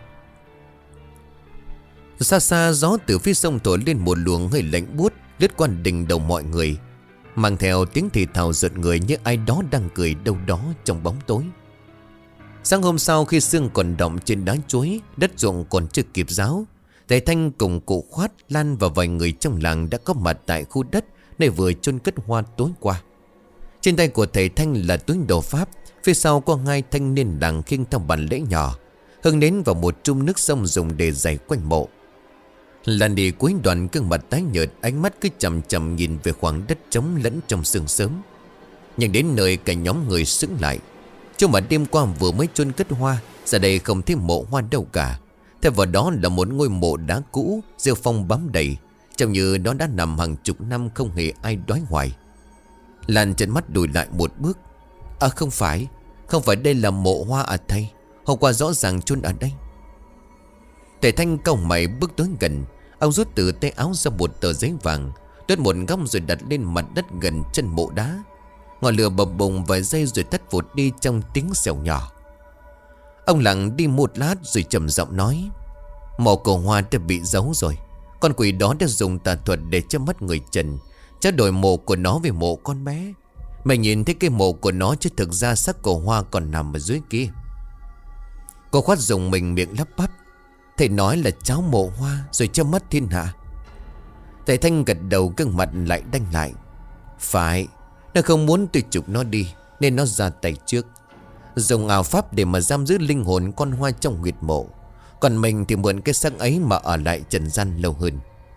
Xa xa gió từ phía sông thổi lên một luồng hơi lạnh buốt, lướt qua đỉnh đầu mọi người, mang theo tiếng thì thào giật người như ai đó đang cười đâu đó trong bóng tối. Sáng hôm sau, khi sương còn đọng trên đá chuối, đất ruộng còn chưa kịp ráo, thầy Thanh cùng cụ Khoát, Lan và vài người trong làng đã có mặt tại khu đất nơi vừa chôn cất Hoa tối qua. Trên tay của thầy Thanh là túi đồ pháp, phía sau có hai thanh niên làng khiêng theo bàn lễ nhỏ, hương nến vào một chum nước sông dùng để rải quanh mộ. Lan đi cuối đoàn, gương mặt tái nhợt, ánh mắt cứ chằm chằm nhìn về khoảng đất trống lẫn trong sương sớm. Nhưng đến nơi cả nhóm người sững lại. Chỗ mà đêm qua vừa mới chôn cất Hoa, giờ đây không thấy mộ Hoa đâu cả. Thay vào đó là một ngôi mộ đá cũ, rêu phong bám đầy, trông như nó đã nằm hàng chục năm không hề ai đói hoài. Lan chân mắt lùi lại một bước. À không phải, không phải đây là mộ Hoa à thầy? Hôm qua rõ ràng chôn ở đây. Thầy Thanh cau mày bước tới gần. Ông rút từ tay áo ra một tờ giấy vàng, đốt một góc rồi đặt lên mặt đất gần chân mộ đá. Ngọn lửa bập bùng vài giây rồi tắt vụt đi trong tiếng xèo nhỏ. Ông lặng đi một lát rồi trầm giọng nói: Mộ của Hoa đã bị giấu rồi. Con quỷ đó đã dùng tà thuật để cho mắt người trần, trao đổi mộ của nó về mộ con bé. Mày nhìn thấy cái mộ của nó, chứ thực ra xác của Hoa còn nằm ở dưới kia. Cô Khoát dùng mình miệng lắp bắp: Thầy nói là cháu mộ Hoa rồi cho mất thiên hạ. Thầy Thanh gật đầu, gương mặt lại đanh lại: Phải, nó không muốn tôi trục nó đi nên nó ra tay trước, dùng ảo pháp để mà giam giữ linh hồn con Hoa trong huyệt mộ. Còn mình thì mượn cái xác ấy mà ở lại trần gian lâu hơn.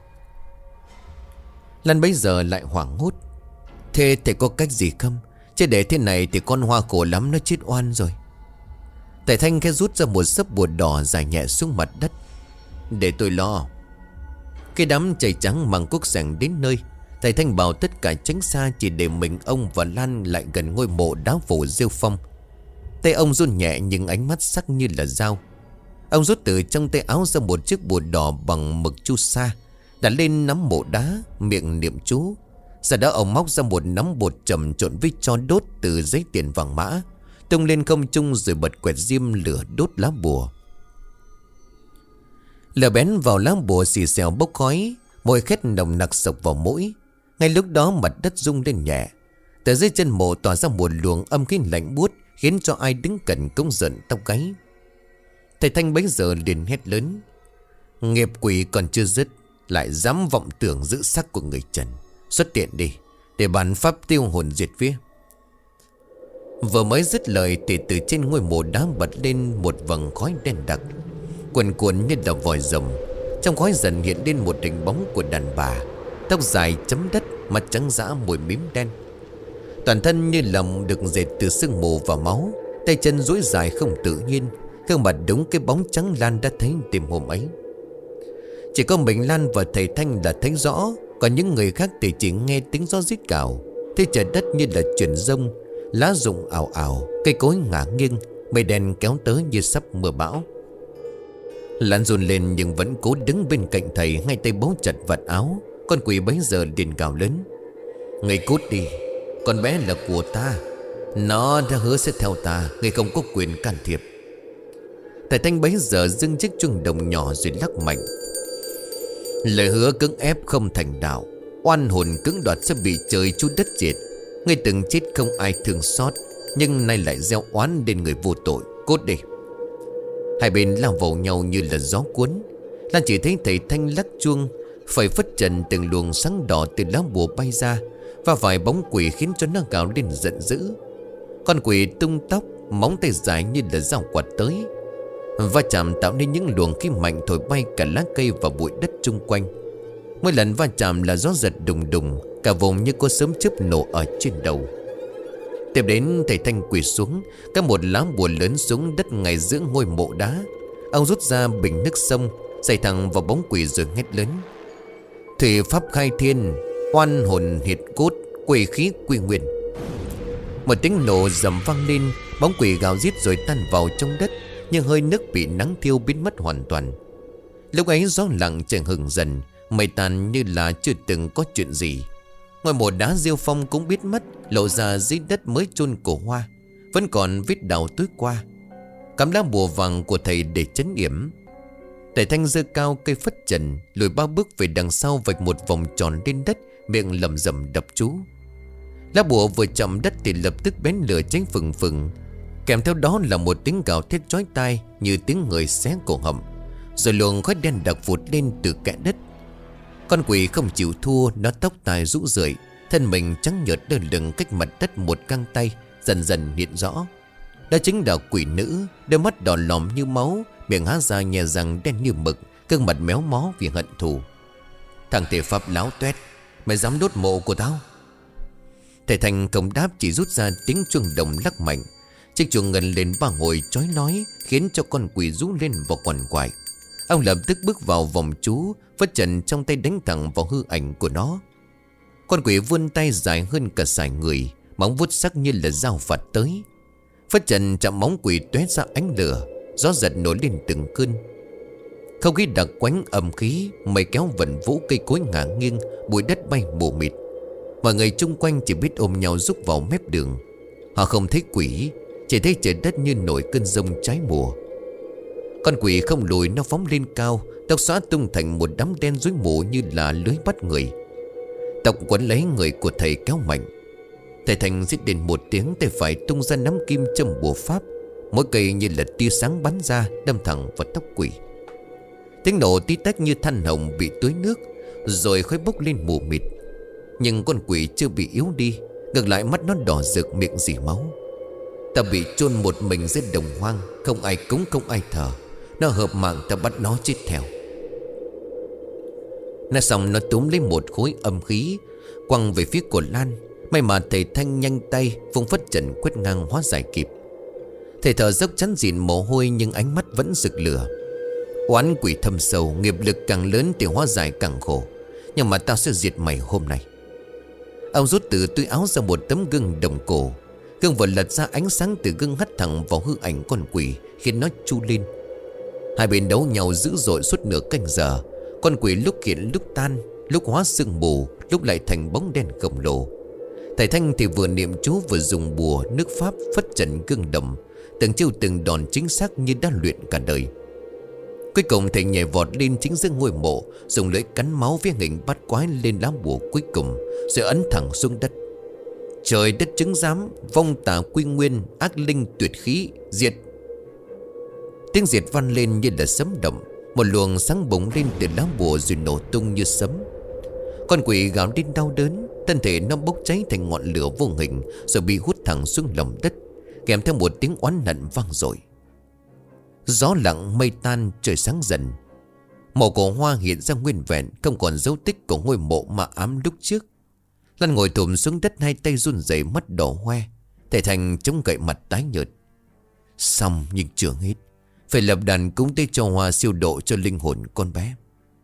Lan bấy giờ lại hoảng hốt: Thế thầy có cách gì không? Chứ để thế này thì con Hoa khổ lắm, nó chết oan rồi. Thầy Thanh khẽ rút ra một sấp bùa đỏ dài nhẹ xuống mặt đất: Để tôi lo. Cái đám chày trắng mang cuốc sẻng đến nơi, thầy Thanh bảo tất cả tránh xa, chỉ để mình ông và Lan lại gần ngôi mộ đá phủ rêu phong. Tay ông run nhẹ nhưng ánh mắt sắc như là dao. Ông rút từ trong tay áo ra một chiếc bùa đỏ bằng mực chu sa, Đặt lên nắm mộ đá, miệng niệm chú. Sau đó ông móc ra một nắm bột trầm trộn với tro đốt từ giấy tiền vàng mã, tung lên không trung rồi bật quẹt diêm lửa đốt lá bùa. Lửa bén vào lá bùa xì xèo bốc khói, mùi khét nồng nặc sộc vào mũi. Ngay lúc đó mặt đất rung lên nhẹ. Từ dưới chân mộ tỏa ra một luồng âm khí lạnh buốt, khiến cho ai đứng cạnh cũng rợn tóc gáy. Thầy Thanh bấy giờ liền hét lớn: nghiệp quỷ còn chưa dứt, lại dám vọng tưởng giữ xác của người trần. Xuất hiện đi, để bản pháp tiêu hồn diệt vía. Vừa mới dứt lời thì từ trên ngôi mộ đá bật lên một vầng khói đen đặc, cuồn cuộn như là vòi rồng. Trong khói dần hiện lên một hình bóng của đàn bà, tóc dài chấm đất, mặt trắng dã, môi mím đen. Toàn thân như là được dệt từ sương mù và máu, tay chân duỗi dài không tự nhiên, gương mặt đúng cái bóng trắng Lan đã thấy tìm hôm ấy. Chỉ có mình Lan và thầy Thanh là thấy rõ, còn những người khác thì chỉ nghe tiếng gió rít cào. Thế trời đất như là chuyển rông, lá rụng ảo ảo, cây cối ngả nghiêng, mây đen kéo tới như sắp mưa bão. Lan run lên nhưng vẫn cố đứng bên cạnh thầy, ngay tay bấu chặt vạt áo. Con quỷ bấy giờ liền gào lớn: người cút đi, con bé là của ta, nó đã hứa sẽ theo ta, người không có quyền can thiệp. Thầy Thanh bấy giờ dưng chiếc chuông đồng nhỏ rồi lắc mạnh. Lời hứa cưỡng ép không thành đạo, oan hồn cưỡng đoạt sẽ bị trời chu đất diệt. Ngươi từng chết không ai thương xót, nhưng nay lại gieo oán lên người vô tội. Cút đi. Hai bên lao vào nhau như là gió cuốn. Lan chỉ thấy thầy Thanh lắc chuông, phải phất trần từng luồng sáng đỏ từ lá bùa bay ra, và vài bóng quỷ khiến cho nó gào lên giận dữ. Con quỷ tung tóc, móng tay dài như là dao quạt tới, va chạm tạo nên những luồng khí mạnh thổi bay cả lá cây và bụi đất chung quanh. Mỗi lần va chạm là gió giật đùng đùng, cả vùng như có sớm chớp nổ ở trên đầu. Tiếp đến thầy Thanh quỳ xuống, các một lá bùa lớn xuống đất ngay giữa ngôi mộ đá. Ông rút ra bình nước sông, xài thẳng vào bóng quỷ rồi hét lớn: thủy pháp khai thiên, oan hồn hiệt cốt, quỷ khí quy nguyên. Một tiếng nổ rầm vang lên, bóng quỷ gào rít rồi tan vào trong đất, nhưng hơi nước bị nắng thiêu biến mất hoàn toàn. Lúc ấy gió lặng trời hừng dần, mây tàn như là chưa từng có chuyện gì. Ngôi mộ đá Diêu Phong cũng biết mất, lộ ra dưới đất mới chôn cổ hoa, vẫn còn vết đào tối qua. Cắm lá bùa vàng của thầy để trấn yểm. Thầy Thanh giơ cao cây phất trần, lùi ba bước về đằng sau, vạch một vòng tròn lên đất, miệng lẩm rẩm đập chú. Lá bùa vừa chạm đất thì lập tức bén lửa cháy phừng phừng, kèm theo đó là một tiếng gào thét chói tai như tiếng người xé cổ họng. Rồi luồng khói đen đặc vụt lên từ kẽ đất. Con quỷ không chịu thua, nó tóc tai rũ rượi, thân mình trắng nhợt đơ lửng cách mặt đất một găng tay, dần dần hiện rõ. Đó chính là quỷ nữ, đôi mắt đỏ lòm như máu, miệng há ra nhè răng đen như mực, gương mặt méo mó vì hận thù. Thằng thể pháp láo toét, mày dám đốt mộ của tao? Thầy Thành không đáp, chỉ rút ra tiếng chuông đồng lắc mạnh. Chiếc chuông ngân lên ba hồi chói nói, khiến cho con quỷ rú lên và quằn quại. Ông lập tức bước vào vòng chú, phất trần trong tay đánh thẳng vào hư ảnh của nó. Con quỷ vươn tay dài hơn cả sải người, móng vuốt sắc như là dao phạt tới. Phất trần chạm móng quỷ tóe ra ánh lửa, gió giật nổi lên từng cơn. Không khí đặc quánh âm khí, mây kéo vần vũ, cây cối ngả nghiêng, bụi đất bay mù mịt. Mọi người chung quanh chỉ biết ôm nhau rúc vào mép đường. Họ không thấy quỷ, chỉ thấy trời đất như nổi cơn giông trái mùa. Con quỷ không lùi, nó phóng lên cao, tóc xóa tung thành một đám đen rối mù như là lưới bắt người. Tóc quấn lấy người của thầy kéo mạnh. Thầy Thành rít đến một tiếng, tay phải tung ra nắm kim châm bùa pháp, mỗi cây như là tia sáng bắn ra, đâm thẳng vào tóc quỷ. Tiếng nổ tí tách như than hồng bị tưới nước, rồi khói bốc lên mù mịt. Nhưng con quỷ chưa bị yếu đi, ngược lại mắt nó đỏ rực, miệng rỉ máu. Ta bị chôn một mình dưới đồng hoang, không ai cúng không ai thờ. Nó hợp mạng, ta bắt nó chết theo. Nói xong nó túm lấy một khối âm khí, quăng về phía của Lan. May mà thầy Thanh nhanh tay vung phất trần quét ngang hóa giải kịp. Thầy thở dốc chắn dịn mồ hôi, nhưng ánh mắt vẫn rực lửa. Oán quỷ thâm sâu, nghiệp lực càng lớn thì hóa giải càng khổ. Nhưng mà tao sẽ diệt mày hôm nay. Ông rút từ túi áo ra một tấm gương đồng cổ. Gương vừa lật ra, ánh sáng từ gương hắt thẳng vào hư ảnh con quỷ, khiến nó chu lên. Hai bên đấu nhau dữ dội suốt nửa canh giờ. Con quỷ lúc hiện lúc tan, lúc hóa sương mù, lúc lại thành bóng đen khổng lồ. Thầy Thanh thì vừa niệm chú vừa dùng bùa nước pháp phất trần gương đồng, từng chiêu từng đòn chính xác như đã luyện cả đời. Cuối cùng thầy nhảy vọt lên chính giữa ngôi mộ, dùng lưỡi cắn máu với hình bắt quái lên lá bùa cuối cùng, rồi ấn thẳng xuống đất. Trời đất chứng giám, vong tà quy nguyên, ác linh tuyệt khí, diệt. Tiếng diệt vang lên như là sấm động. Một luồng sáng bùng lên từ lá bùa rồi nổ tung như sấm. Con quỷ gào lên đau đớn, thân thể nó bốc cháy thành ngọn lửa vô hình, rồi bị hút thẳng xuống lòng đất, kèm theo một tiếng oán hận vang dội. Gió lặng mây tan, trời sáng dần. Mộ cổ Hoa hiện ra nguyên vẹn, không còn dấu tích của ngôi mộ mà ám lúc trước. Lan ngồi thụm xuống đất, hai tay run rẩy, mắt đỏ hoe. Thầy Thành chống gậy mặt tái nhợt. Xong nhưng chưa hết, phải lập đàn cúng tế cho Hoa siêu độ cho linh hồn con bé.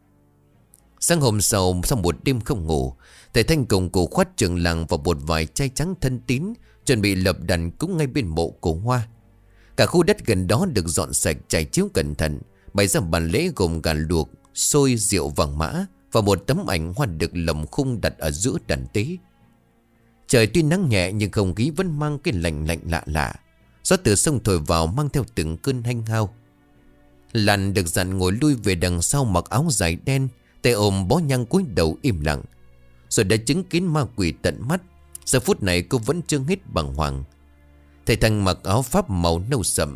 Sáng hôm sau, sau một đêm không ngủ, thầy Thanh cùng cụ Khoát trưởng làng và một vài trai trắng thân tín chuẩn bị lập đàn cúng ngay bên mộ của Hoa. Cả khu đất gần đó được dọn sạch, trải chiếu cẩn thận, bày ra bàn lễ gồm gà luộc, xôi, rượu vàng mã và một tấm ảnh Hoa được lồng khung đặt ở giữa đàn tế. Trời tuy nắng nhẹ nhưng không khí vẫn mang cái lạnh lạnh lạ lạ. Gió từ sông thổi vào mang theo từng cơn hanh hao. Lan được dặn ngồi lui về đằng sau, mặc áo dài đen, tay ôm bó nhang cúi đầu im lặng. Rồi đã chứng kiến ma quỷ tận mắt. Giờ phút này cô vẫn chưa hết bàng hoàng. Thầy Thành mặc áo pháp màu nâu sậm,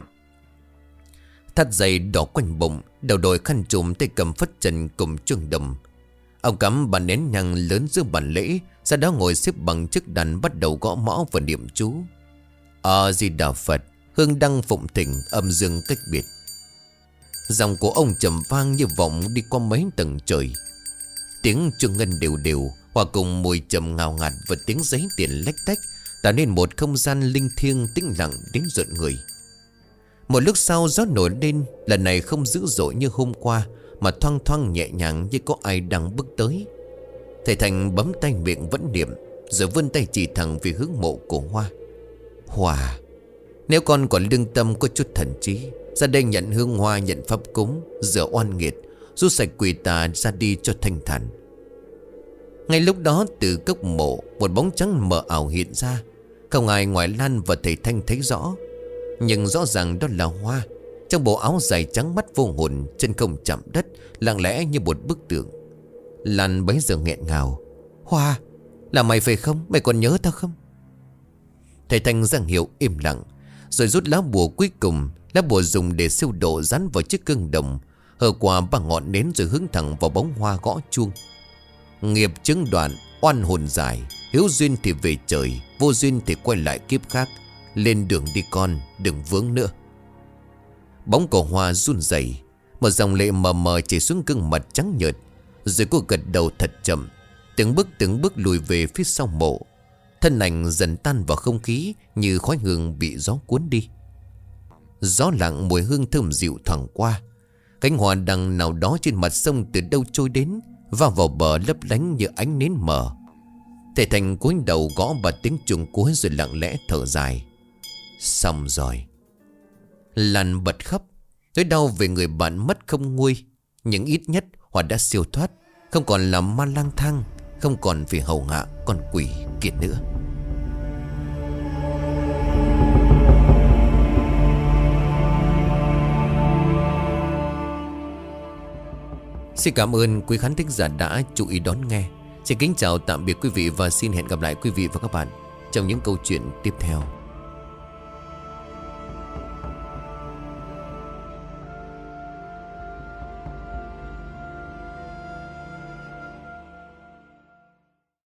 thắt dây đỏ quanh bụng, đầu đội khăn trùm, tay cầm phất trần cùng chuông đồng. Ông cắm bàn nén nhang lớn giữa bàn lễ, sau đó ngồi xếp bằng trước đàn, bắt đầu gõ mõ và niệm chú. A Di Đà Phật, hương đăng phụng thỉnh, âm dương cách biệt. Giọng của ông trầm vang như vọng đi qua mấy tầng trời. Tiếng chuông ngân đều đều hòa cùng mùi trầm ngào ngạt và tiếng giấy tiền lách tách, tạo nên một không gian linh thiêng tĩnh lặng đến rợn người. Một lúc sau gió nổi lên, lần này không dữ dội như hôm qua, mà thoang thoang nhẹ nhàng như có ai đang bước tới. Thầy Thành bấm tay miệng vẫn niệm, rồi vươn tay chỉ thẳng về hướng mộ của Hoa. Hoa, nếu con còn lương tâm có chút thần trí, ra đây nhận hương hoa, nhận pháp cúng, rửa oan nghiệt, rút sạch quỷ tà ra đi cho thanh thản. Ngay lúc đó từ cốc mộ, một bóng trắng mờ ảo hiện ra. Không ai ngoài Lan và thầy Thanh thấy rõ, nhưng rõ ràng đó là Hoa, trong bộ áo dài trắng, mắt vô hồn, chân không chạm đất, lặng lẽ như một bức tượng. Lan bấy giờ nghẹn ngào. Hoa, là mày phải không? Mày còn nhớ tao không? Thầy Thanh giang hiệu im lặng, rồi rút lá bùa cuối cùng. Lá bùa dùng để siêu độ dán vào chiếc gương đồng, hở qua ba ngọn nến, rồi hướng thẳng vào bóng Hoa gõ chuông. Nghiệp chứng đoạn, oan hồn dài, hiếu duyên thì về trời, vô duyên thì quay lại kiếp khác. Lên đường đi con, đừng vướng nữa. Bóng của Hoa run rẩy, một dòng lệ mờ mờ chảy xuống gương mặt trắng nhợt. Rồi cô gật đầu thật chậm, từng bước từng bước lùi về phía sau mộ. Thân ảnh dần tan vào không khí như khói hương bị gió cuốn đi. Gió lặng, mùi hương thơm dịu thoảng qua. Cánh hoa đằng nào đó trên mặt sông từ đâu trôi đến, vào vào bờ lấp lánh như ánh nến mờ. Thầy Thành cúi đầu gõ ba tiếng chuông cuối rồi lặng lẽ thở dài. Xong rồi. Lan bật khóc. Nỗi đau về người bạn mất không nguôi, nhưng ít nhất Hoa đã siêu thoát, không còn là ma lang thang, không còn vì hầu hạ con quỷ kia nữa. Xin cảm ơn quý khán thính giả đã chú ý đón nghe. Xin kính chào tạm biệt quý vị và xin hẹn gặp lại quý vị và các bạn trong những câu chuyện tiếp theo.